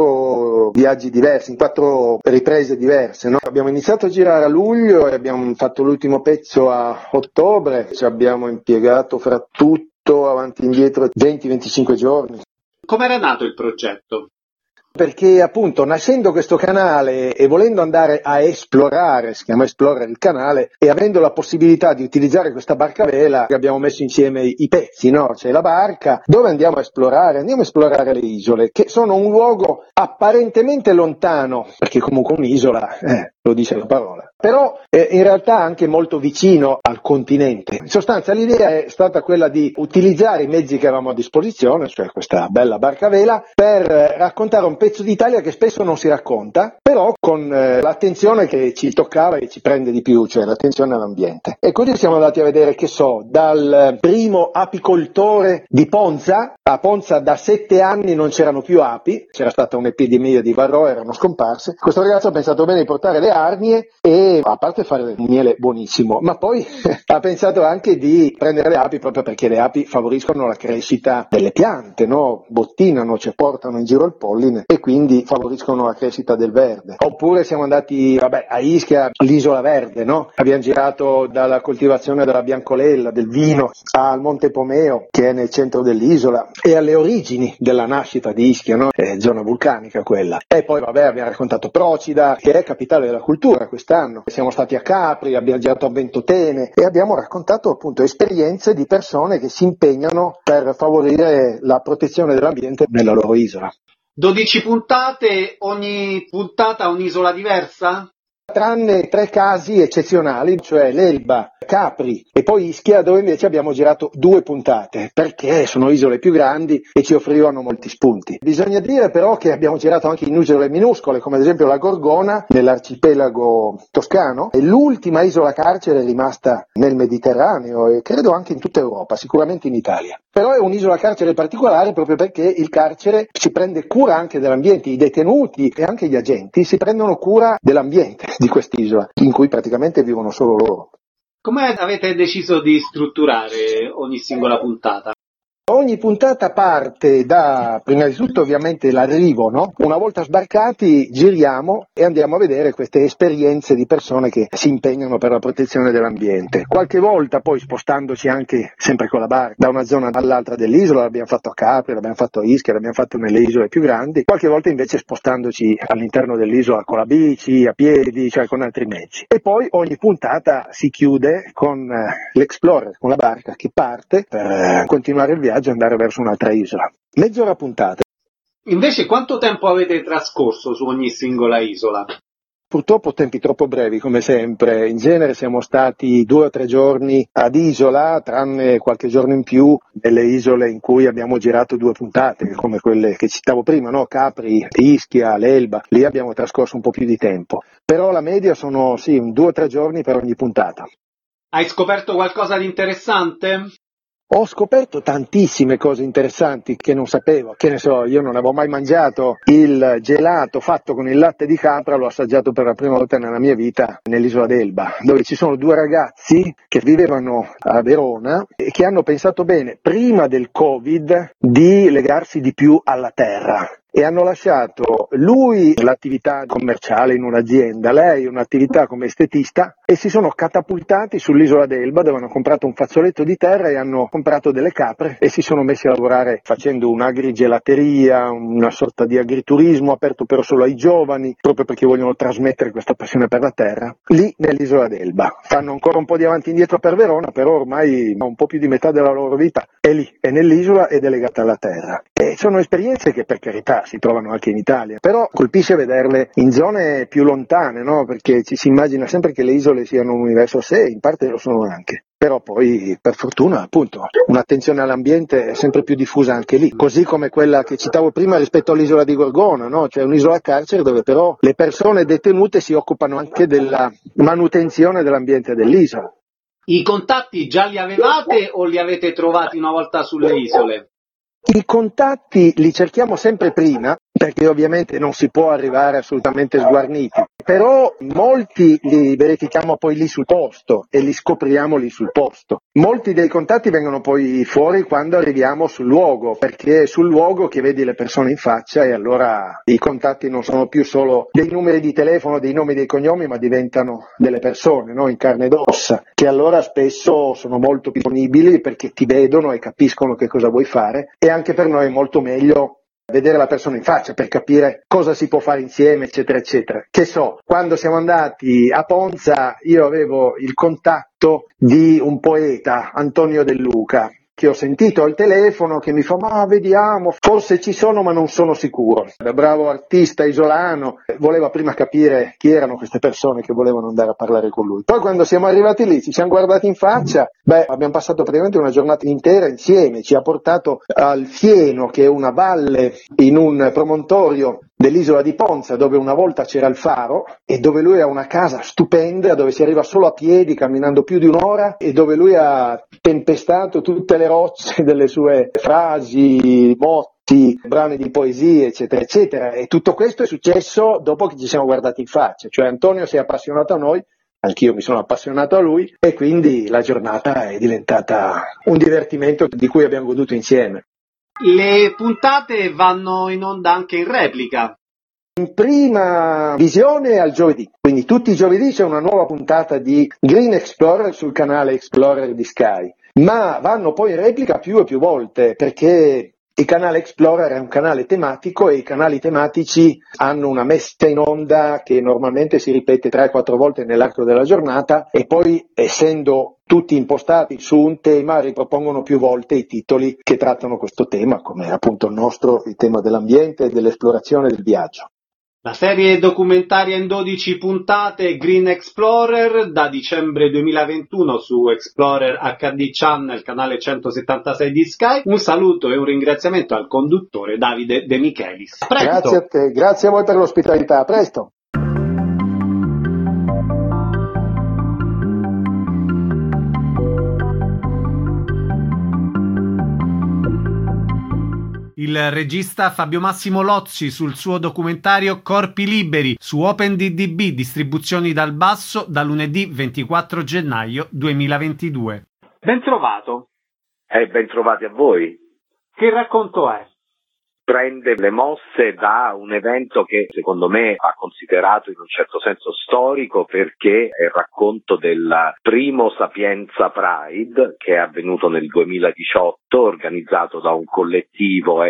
4 viaggi diversi, in 4 riprese diverse, no? Abbiamo iniziato a girare a luglio e abbiamo fatto l'ultimo pezzo a ottobre, ci abbiamo impiegato fra tutto avanti e indietro 20-25 giorni. Com'era nato il progetto? Perché appunto nascendo questo canale e volendo andare a esplorare, si chiama Explorer il canale, e avendo la possibilità di utilizzare questa barca a vela, abbiamo messo insieme i pezzi, no? C'è la barca, dove andiamo a esplorare? Andiamo a esplorare le isole, che sono un luogo apparentemente lontano, perché comunque un'isola, lo dice la parola, però in realtà anche molto vicino al continente. In sostanza l'idea è stata quella di utilizzare i mezzi che avevamo a disposizione, cioè questa bella barca a vela, per raccontare un pezzo d'Italia che spesso non si racconta, però con l'attenzione che ci toccava e ci prende di più, cioè l'attenzione all'ambiente. E così siamo andati a vedere, che so, dal primo apicoltore di Ponza. A Ponza da 7 anni non c'erano più api, c'era stata un'epidemia di varroa, erano scomparse. Questo ragazzo ha pensato bene di portare le arnie e, a parte fare un miele buonissimo, ma poi ha pensato anche di prendere le api proprio perché le api favoriscono la crescita delle piante, no? Bottinano, cioè portano in giro il polline e quindi favoriscono la crescita del verde. Oppure siamo andati a Ischia, l'isola verde, no? Abbiamo girato dalla coltivazione della biancolella, del vino, al Monte Pomeo, che è nel centro dell'isola, e alle origini della nascita di Ischia, no? È zona vulcanica quella. E poi abbiamo raccontato Procida, che è capitale della cultura quest'anno. Siamo stati a Capri, abbiamo girato a Ventotene e abbiamo raccontato appunto esperienze di persone che si impegnano per favorire la protezione dell'ambiente nella loro isola. 12 puntate, ogni puntata un'isola diversa? Tranne 3 casi eccezionali, cioè l'Elba, Capri e poi Ischia, dove invece abbiamo girato 2 puntate, perché sono isole più grandi e ci offrivano molti spunti. Bisogna dire però che abbiamo girato anche in isole minuscole, come ad esempio la Gorgona, nell'arcipelago toscano, e l'ultima isola carcere rimasta nel Mediterraneo e credo anche in tutta Europa, sicuramente in Italia. Però è un'isola carcere particolare proprio perché il carcere si prende cura anche dell'ambiente, i detenuti e anche gli agenti si prendono cura dell'ambiente di quest'isola, in cui praticamente vivono solo loro. Come avete deciso di strutturare ogni singola puntata? Ogni puntata parte da, prima di tutto ovviamente l'arrivo, no? Una volta sbarcati giriamo e andiamo a vedere queste esperienze di persone che si impegnano per la protezione dell'ambiente. Qualche volta poi spostandoci anche sempre con la barca da una zona all'altra dell'isola, l'abbiamo fatto a Capri, l'abbiamo fatto a Ischia, l'abbiamo fatto nelle isole più grandi, qualche volta invece spostandoci all'interno dell'isola con la bici, a piedi, cioè con altri mezzi. E poi ogni puntata si chiude con l'Explorer, con la barca che parte per continuare il viaggio e andare verso un'altra isola. Mezz'ora puntata. Invece quanto tempo avete trascorso su ogni singola isola? Purtroppo tempi troppo brevi, come sempre. In genere siamo stati 2 o 3 giorni ad isola, tranne qualche giorno in più nelle isole in cui abbiamo girato 2 puntate, come quelle che citavo prima, no? Capri, Ischia, l'Elba. Lì abbiamo trascorso un po' più di tempo. Però la media sono, 2 o 3 giorni per ogni puntata. Hai scoperto qualcosa di interessante? Ho scoperto tantissime cose interessanti che non sapevo, che ne so, io non avevo mai mangiato il gelato fatto con il latte di capra, l'ho assaggiato per la prima volta nella mia vita nell'isola d'Elba, dove ci sono 2 ragazzi che vivevano a Verona e che hanno pensato bene, prima del Covid, di legarsi di più alla terra. E hanno lasciato lui l'attività commerciale in un'azienda, lei un'attività come estetista e si sono catapultati sull'isola d'Elba dove hanno comprato un fazzoletto di terra e hanno comprato delle capre e si sono messi a lavorare facendo un'agrigelateria, una sorta di agriturismo aperto però solo ai giovani, proprio perché vogliono trasmettere questa passione per la terra, lì nell'isola d'Elba. Fanno ancora un po' di avanti e indietro per Verona, però ormai un po' più di metà della loro vita è lì, è nell'isola ed è legata alla terra. E sono esperienze che per carità si trovano anche in Italia, però colpisce vederle in zone più lontane, no? Perché ci si immagina sempre che le isole siano un universo a sé, in parte lo sono anche. Però poi, per fortuna, appunto, un'attenzione all'ambiente è sempre più diffusa anche lì, così come quella che citavo prima rispetto all'isola di Gorgona, no? Cioè un'isola carcere dove però le persone detenute si occupano anche della manutenzione dell'ambiente dell'isola. I contatti già li avevate o li avete trovati una volta sulle isole? I contatti li cerchiamo sempre prima, perché ovviamente non si può arrivare assolutamente sguarniti, però molti li verifichiamo poi lì sul posto e li scopriamo lì sul posto. Molti dei contatti vengono poi fuori quando arriviamo sul luogo, perché è sul luogo che vedi le persone in faccia e allora i contatti non sono più solo dei numeri di telefono, dei nomi, dei cognomi, ma diventano delle persone, no? In carne ed ossa, che allora spesso sono molto più disponibili perché ti vedono e capiscono che cosa vuoi fare, e anche per noi è molto meglio vedere la persona in faccia per capire cosa si può fare insieme, eccetera, eccetera. Che so, quando siamo andati a Ponza io avevo il contatto di un poeta, Antonio De Luca, che ho sentito al telefono che mi fa ma vediamo, forse ci sono ma non sono sicuro. Da bravo artista isolano voleva prima capire chi erano queste persone che volevano andare a parlare con lui. Poi quando siamo arrivati lì ci siamo guardati in faccia, abbiamo passato praticamente una giornata intera insieme, ci ha portato al Fieno, che è una valle in un promontorio dell'isola di Ponza, dove una volta c'era il faro e dove lui ha una casa stupenda, dove si arriva solo a piedi camminando più di un'ora e dove lui ha tempestato tutte le rocce delle sue frasi, motti, brani di poesie, eccetera, eccetera. E tutto questo è successo dopo che ci siamo guardati in faccia, cioè Antonio si è appassionato a noi, anch'io mi sono appassionato a lui e quindi la giornata è diventata un divertimento di cui abbiamo goduto insieme. Le puntate vanno in onda anche in replica. In prima visione al giovedì, quindi tutti i giovedì c'è una nuova puntata di Green Explorer sul canale Explorer di Sky, ma vanno poi in replica più e più volte perché il canale Explorer è un canale tematico e i canali tematici hanno una messa in onda che normalmente si ripete 3-4 volte nell'arco della giornata e poi, essendo tutti impostati su un tema, ripropongono più volte i titoli che trattano questo tema, come appunto il nostro, il tema dell'ambiente e dell'esplorazione e del viaggio. La serie documentaria in 12 puntate Green Explorer da dicembre 2021 su Explorer HD Channel, canale 176 di Sky. Un saluto e un ringraziamento al conduttore Davide De Michelis. Presto. Grazie a te, grazie a voi per l'ospitalità, a presto. Il regista Fabio Massimo Lozzi sul suo documentario Corpi Liberi su OpenDDB, distribuzioni dal basso, da lunedì 24 gennaio 2022. Ben trovato. Ben trovati a voi. Che racconto è? Prende le mosse da un evento che secondo me va considerato in un certo senso storico perché è il racconto del primo Sapienza Pride che è avvenuto nel 2018, organizzato da un collettivo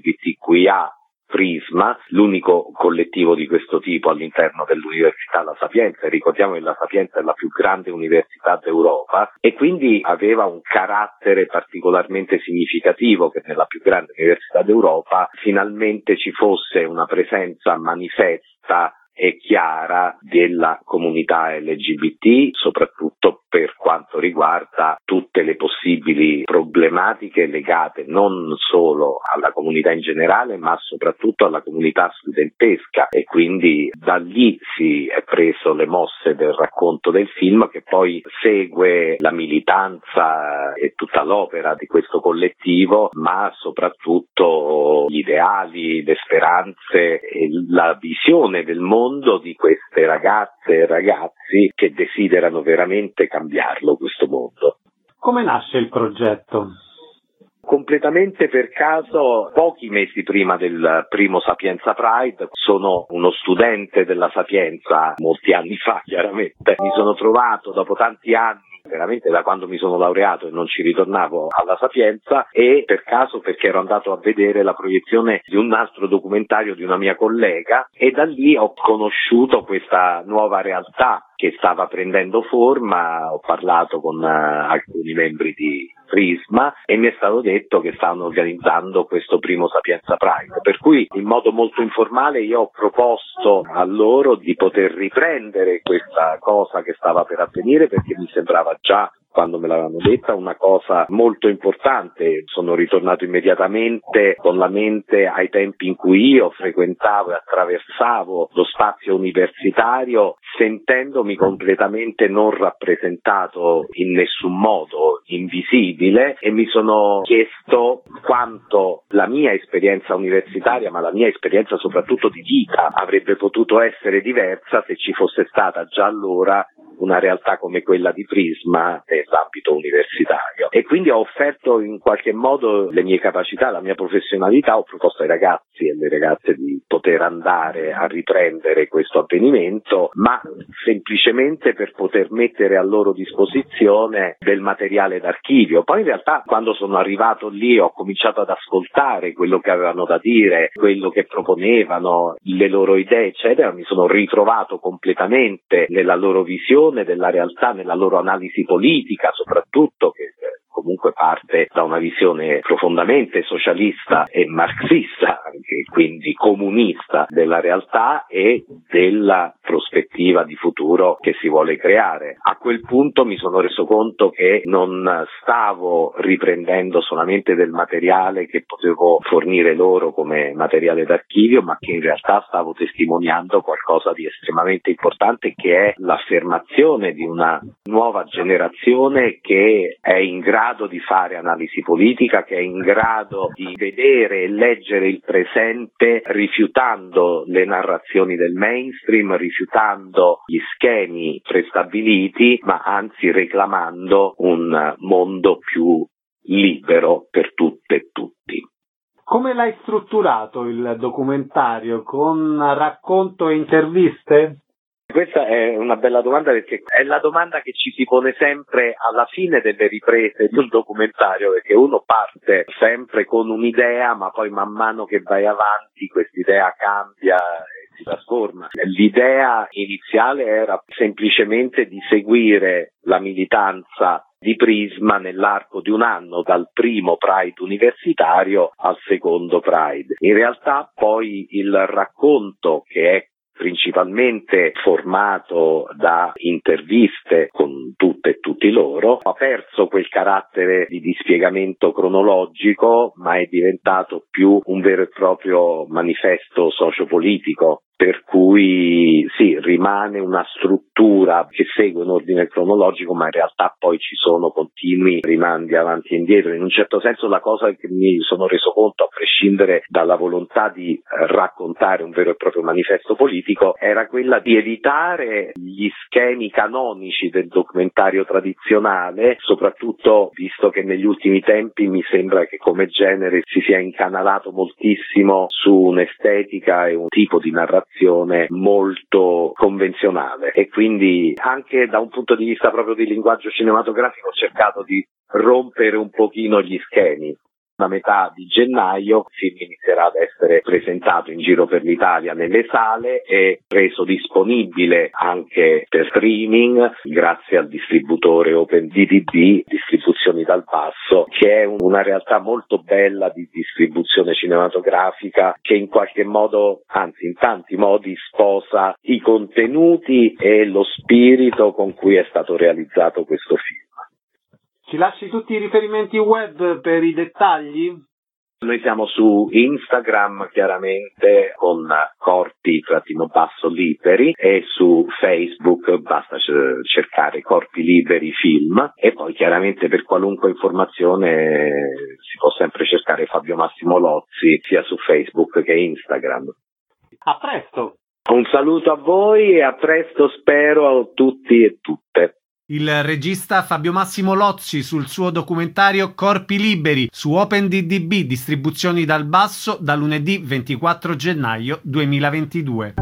LGBTQIA Prisma, l'unico collettivo di questo tipo all'interno dell'Università La Sapienza. Ricordiamo che La Sapienza è la più grande università d'Europa e quindi aveva un carattere particolarmente significativo che nella più grande università d'Europa finalmente ci fosse una presenza manifesta e chiara della comunità LGBT, soprattutto per quanto riguarda tutte le possibili problematiche legate non solo alla comunità in generale, ma soprattutto alla comunità studentesca, e quindi da lì si è preso le mosse del racconto del film, che poi segue la militanza e tutta l'opera di questo collettivo, ma soprattutto gli ideali, le speranze e la visione del mondo di queste ragazze e ragazzi che desiderano veramente cambiarlo questo mondo. Come nasce il progetto? Completamente per caso, pochi mesi prima del primo Sapienza Pride, sono uno studente della Sapienza, molti anni fa chiaramente, mi sono trovato dopo tanti anni, veramente da quando mi sono laureato e non ci ritornavo alla Sapienza, e per caso perché ero andato a vedere la proiezione di un altro documentario di una mia collega e da lì ho conosciuto questa nuova realtà che stava prendendo forma. Ho parlato con alcuni membri di Prisma e mi è stato detto che stavano organizzando questo primo Sapienza Pride, per cui in modo molto informale io ho proposto a loro di poter riprendere questa cosa che stava per avvenire, perché mi sembrava già quando me l'avevano detta, una cosa molto importante. Sono ritornato immediatamente con la mente ai tempi in cui io frequentavo e attraversavo lo spazio universitario, sentendomi completamente non rappresentato in nessun modo, invisibile, e mi sono chiesto quanto la mia esperienza universitaria, ma la mia esperienza soprattutto di vita, avrebbe potuto essere diversa se ci fosse stata già allora una realtà come quella di Prisma nell'ambito universitario. E quindi ho offerto in qualche modo le mie capacità, la mia professionalità, ho proposto ai ragazzi e alle ragazze di poter andare a riprendere questo avvenimento, ma semplicemente per poter mettere a loro disposizione del materiale d'archivio. Poi in realtà quando sono arrivato lì ho cominciato ad ascoltare quello che avevano da dire, quello che proponevano, le loro idee, eccetera. Mi sono ritrovato completamente nella loro visione della realtà, nella loro analisi politica soprattutto, che comunque parte da una visione profondamente socialista e marxista, anche quindi comunista della realtà e della prospettiva di futuro che si vuole creare. A quel punto mi sono reso conto che non stavo riprendendo solamente del materiale che potevo fornire loro come materiale d'archivio, ma che in realtà stavo testimoniando qualcosa di estremamente importante, che è l'affermazione di una nuova generazione che è in grado di fare analisi politica, che è in grado di vedere e leggere il presente rifiutando le narrazioni del mainstream, rifiutando gli schemi prestabiliti, ma anzi reclamando un mondo più libero per tutte e tutti. Come l'hai strutturato il documentario? Con racconto e interviste? Questa è una bella domanda, perché è la domanda che ci si pone sempre alla fine delle riprese di un documentario, perché uno parte sempre con un'idea, ma poi man mano che vai avanti quest'idea cambia e si trasforma. L'idea iniziale era semplicemente di seguire la militanza di Prisma nell'arco di un anno, dal primo Pride universitario al secondo Pride. In realtà poi il racconto, che è principalmente formato da interviste con tutte e tutti loro, ha perso quel carattere di dispiegamento cronologico, ma è diventato più un vero e proprio manifesto sociopolitico, per cui sì, rimane una struttura che segue un ordine cronologico, ma in realtà poi ci sono continui rimandi avanti e indietro. In un certo senso la cosa che mi sono reso conto, a prescindere dalla volontà di raccontare un vero e proprio manifesto politico, era quella di evitare gli schemi canonici del documentario tradizionale, soprattutto visto che negli ultimi tempi mi sembra che come genere si sia incanalato moltissimo su un'estetica e un tipo di narrazione molto convenzionale, e quindi anche da un punto di vista proprio di linguaggio cinematografico ho cercato di rompere un pochino gli schemi. A metà di gennaio il film inizierà ad essere presentato in giro per l'Italia nelle sale e reso disponibile anche per streaming grazie al distributore OpenDDB, Distribuzioni dal Basso, che è una realtà molto bella di distribuzione cinematografica che in qualche modo, anzi in tanti modi, sposa i contenuti e lo spirito con cui è stato realizzato questo film. Ci lasci tutti i riferimenti web per i dettagli? Noi siamo su Instagram chiaramente con Corpi_Liberi e su Facebook basta cercare Corpi Liberi Film, e poi chiaramente per qualunque informazione si può sempre cercare Fabio Massimo Lozzi sia su Facebook che Instagram. A presto! Un saluto a voi e a presto, spero, a tutti e tutte. Il regista Fabio Massimo Lozzi sul suo documentario Corpi Liberi su OpenDDB, Distribuzioni dal Basso, da lunedì 24 gennaio 2022.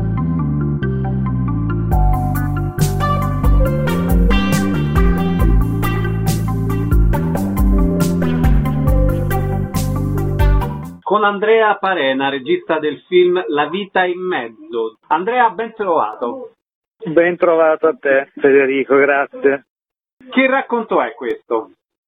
Con Andrea Parena, regista del film La vita in mezzo. Andrea, ben trovato. Ben trovato a te, Federico, grazie. Che racconto è questo?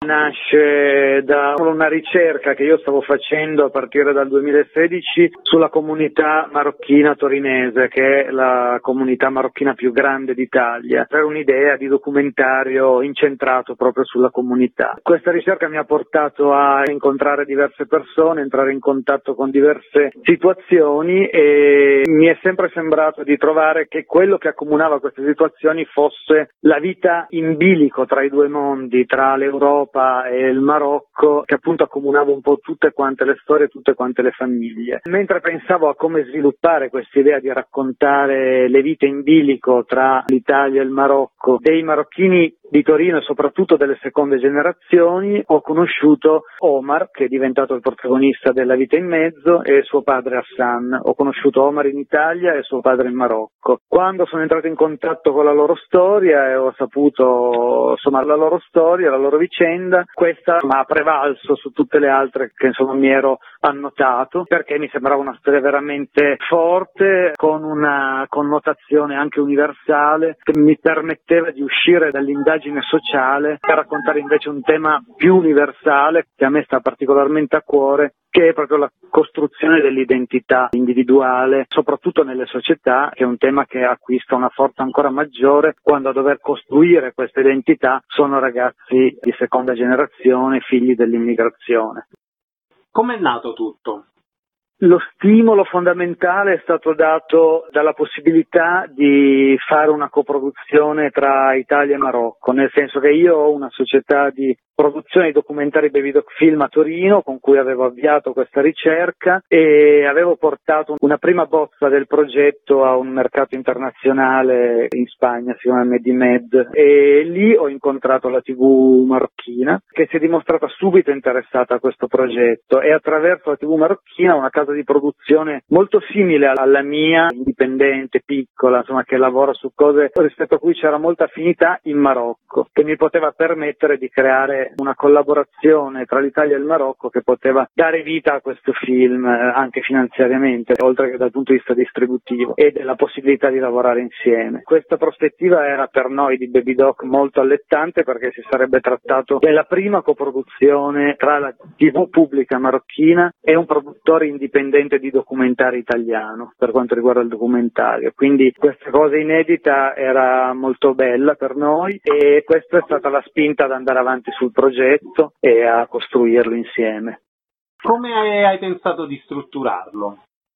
nasce da una ricerca che io stavo facendo a partire dal 2016 sulla comunità marocchina torinese, che è la comunità marocchina più grande d'Italia, per un'idea di documentario incentrato proprio sulla comunità. Questa ricerca mi ha portato a incontrare diverse persone, entrare in contatto con diverse situazioni, e mi è sempre sembrato di trovare che quello che accomunava queste situazioni fosse la vita in bilico tra i due mondi, tra l'Europa e il Marocco, che appunto accomunava un po' tutte quante le storie, tutte quante le famiglie. Mentre pensavo a come sviluppare questa idea di raccontare le vite in bilico tra l'Italia e il Marocco, dei marocchini di Torino e soprattutto delle seconde generazioni, ho conosciuto Omar, che è diventato il protagonista della Vita in mezzo, e suo padre Hassan. Ho conosciuto Omar in Italia e suo padre in Marocco. Quando sono entrato in contatto con la loro storia e ho saputo insomma la loro storia, la loro vicenda, questa mi ha prevalso su tutte le altre che insomma mi ero annotato, perché mi sembrava una storia veramente forte, con una connotazione anche universale, che mi permetteva di uscire dall'indagine sociale per raccontare invece un tema più universale che a me sta particolarmente a cuore, che è proprio la costruzione dell'identità individuale, soprattutto nelle società, che è un tema che acquista una forza ancora maggiore quando a dover costruire questa identità sono ragazzi di seconda generazione, figli dell'immigrazione. Com'è nato tutto? Lo stimolo fondamentale è stato dato dalla possibilità di fare una coproduzione tra Italia e Marocco, nel senso che io ho una società di produzione di documentari Baby Doc Film a Torino, con cui avevo avviato questa ricerca, e avevo portato una prima bozza del progetto a un mercato internazionale in Spagna, si chiama Medimed, e lì ho incontrato la TV marocchina, che si è dimostrata subito interessata a questo progetto, e attraverso la TV marocchina una casa di produzione molto simile alla mia, indipendente, piccola, insomma, che lavora su cose rispetto a cui c'era molta affinità in Marocco, che mi poteva permettere di creare una collaborazione tra l'Italia e il Marocco che poteva dare vita a questo film anche finanziariamente, oltre che dal punto di vista distributivo, e della possibilità di lavorare insieme. Questa prospettiva era per noi di Baby Doc molto allettante, perché si sarebbe trattato della prima coproduzione tra la TV pubblica marocchina e un produttore indipendente di documentari italiano per quanto riguarda il documentario. Quindi questa cosa inedita era molto bella per noi, e questa è stata la spinta ad andare avanti sul progetto e a costruirlo insieme. Come hai pensato di strutturarlo?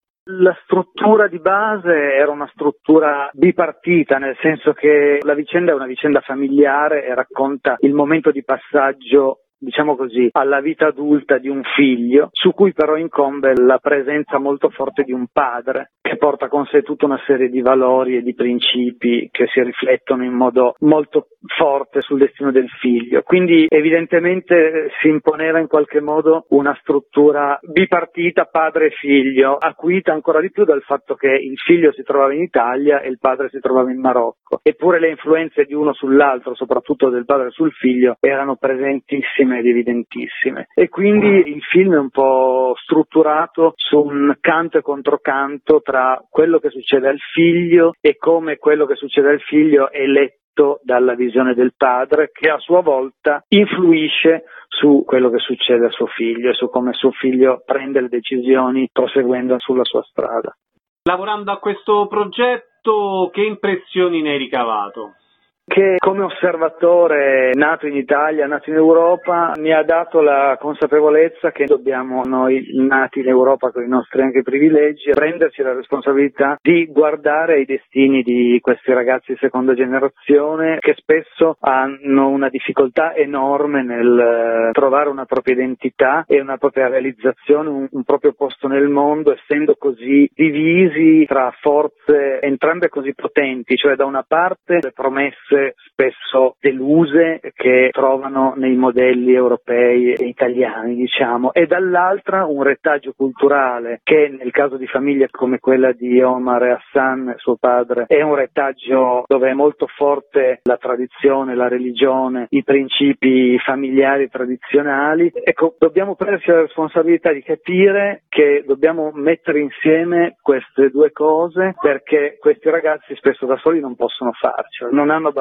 La struttura di base era una struttura bipartita, nel senso che la vicenda è una vicenda familiare e racconta il momento di passaggio, diciamo così, alla vita adulta di un figlio, su cui però incombe la presenza molto forte di un padre che porta con sé tutta una serie di valori e di principi che si riflettono in modo molto forte sul destino del figlio. Quindi evidentemente si imponeva in qualche modo una struttura bipartita padre e figlio, acuita ancora di più dal fatto che il figlio si trovava in Italia e il padre si trovava in Marocco. Eppure le influenze di uno sull'altro, soprattutto del padre sul figlio, erano presentissime ed evidentissime. E quindi il film è un po' strutturato su un canto e controcanto tra quello che succede al figlio e come quello che succede al figlio è letto dalla visione del padre, che a sua volta influisce su quello che succede a suo figlio e su come suo figlio prende le decisioni proseguendo sulla sua strada. Lavorando a questo progetto, che impressioni ne hai ricavato? Che come osservatore nato in Italia, nato in Europa, mi ha dato la consapevolezza che dobbiamo, noi nati in Europa con i nostri anche privilegi, prenderci la responsabilità di guardare ai destini di questi ragazzi di seconda generazione, che spesso hanno una difficoltà enorme nel trovare una propria identità e una propria realizzazione, un proprio posto nel mondo, essendo così divisi tra forze entrambe così potenti, cioè da una parte le promesse spesso deluse che trovano nei modelli europei e italiani, diciamo, e dall'altra un retaggio culturale che nel caso di famiglie come quella di Omar e Hassan, suo padre, è un retaggio dove è molto forte la tradizione, la religione, i principi familiari tradizionali. Ecco, dobbiamo prenderci la responsabilità di capire che dobbiamo mettere insieme queste due cose, perché questi ragazzi spesso da soli non possono farcela, non hanno abbastanza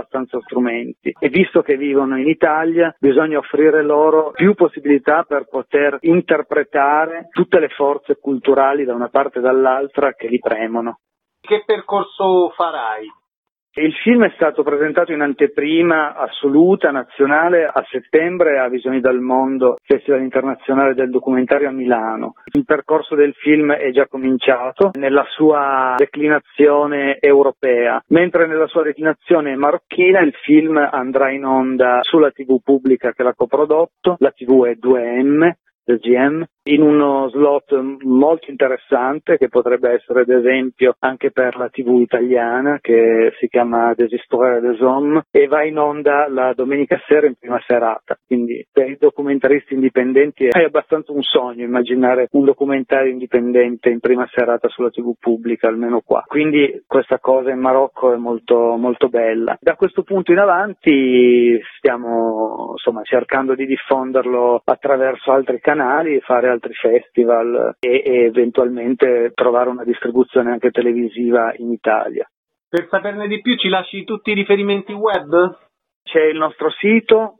abbastanza strumenti e visto che vivono in Italia bisogna offrire loro più possibilità per poter interpretare tutte le forze culturali da una parte e dall'altra che li premono. Che percorso farai? Il film è stato presentato in anteprima assoluta nazionale a settembre a Visioni dal Mondo, Festival internazionale del documentario a Milano. Il percorso del film è già cominciato nella sua declinazione europea, mentre nella sua declinazione marocchina il film andrà in onda sulla TV pubblica che l'ha coprodotto, la TV è 2M, del GM, in uno slot molto interessante che potrebbe essere ad esempio anche per la TV italiana che si chiama Des Histoires des Hommes e va in onda la domenica sera in prima serata, quindi per i documentaristi indipendenti è abbastanza un sogno immaginare un documentario indipendente in prima serata sulla TV pubblica, almeno qua, quindi questa cosa in Marocco è molto, molto bella. Da questo punto in avanti stiamo cercando di diffonderlo attraverso altri canali, fare altri festival e eventualmente trovare una distribuzione anche televisiva in Italia. Per saperne di più ci lasci tutti i riferimenti web? C'è il nostro sito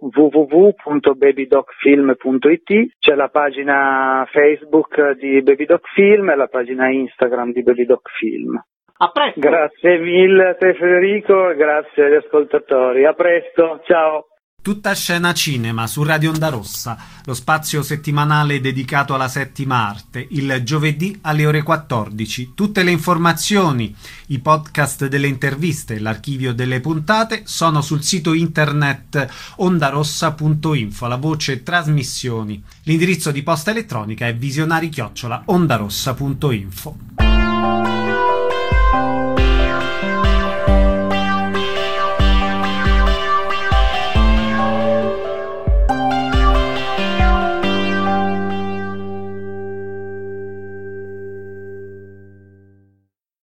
www.babydocfilm.it, c'è la pagina Facebook di Babydoc Film e la pagina Instagram di Babydoc Film. A presto! Grazie mille a te Federico e grazie agli ascoltatori. A presto, ciao! Tutta scena cinema su Radio Onda Rossa, lo spazio settimanale dedicato alla settima arte, il giovedì alle ore 14. Tutte le informazioni, i podcast delle interviste e l'archivio delle puntate sono sul sito internet ondarossa.info, la voce trasmissioni. L'indirizzo di posta elettronica è visionari@ondarossa.info.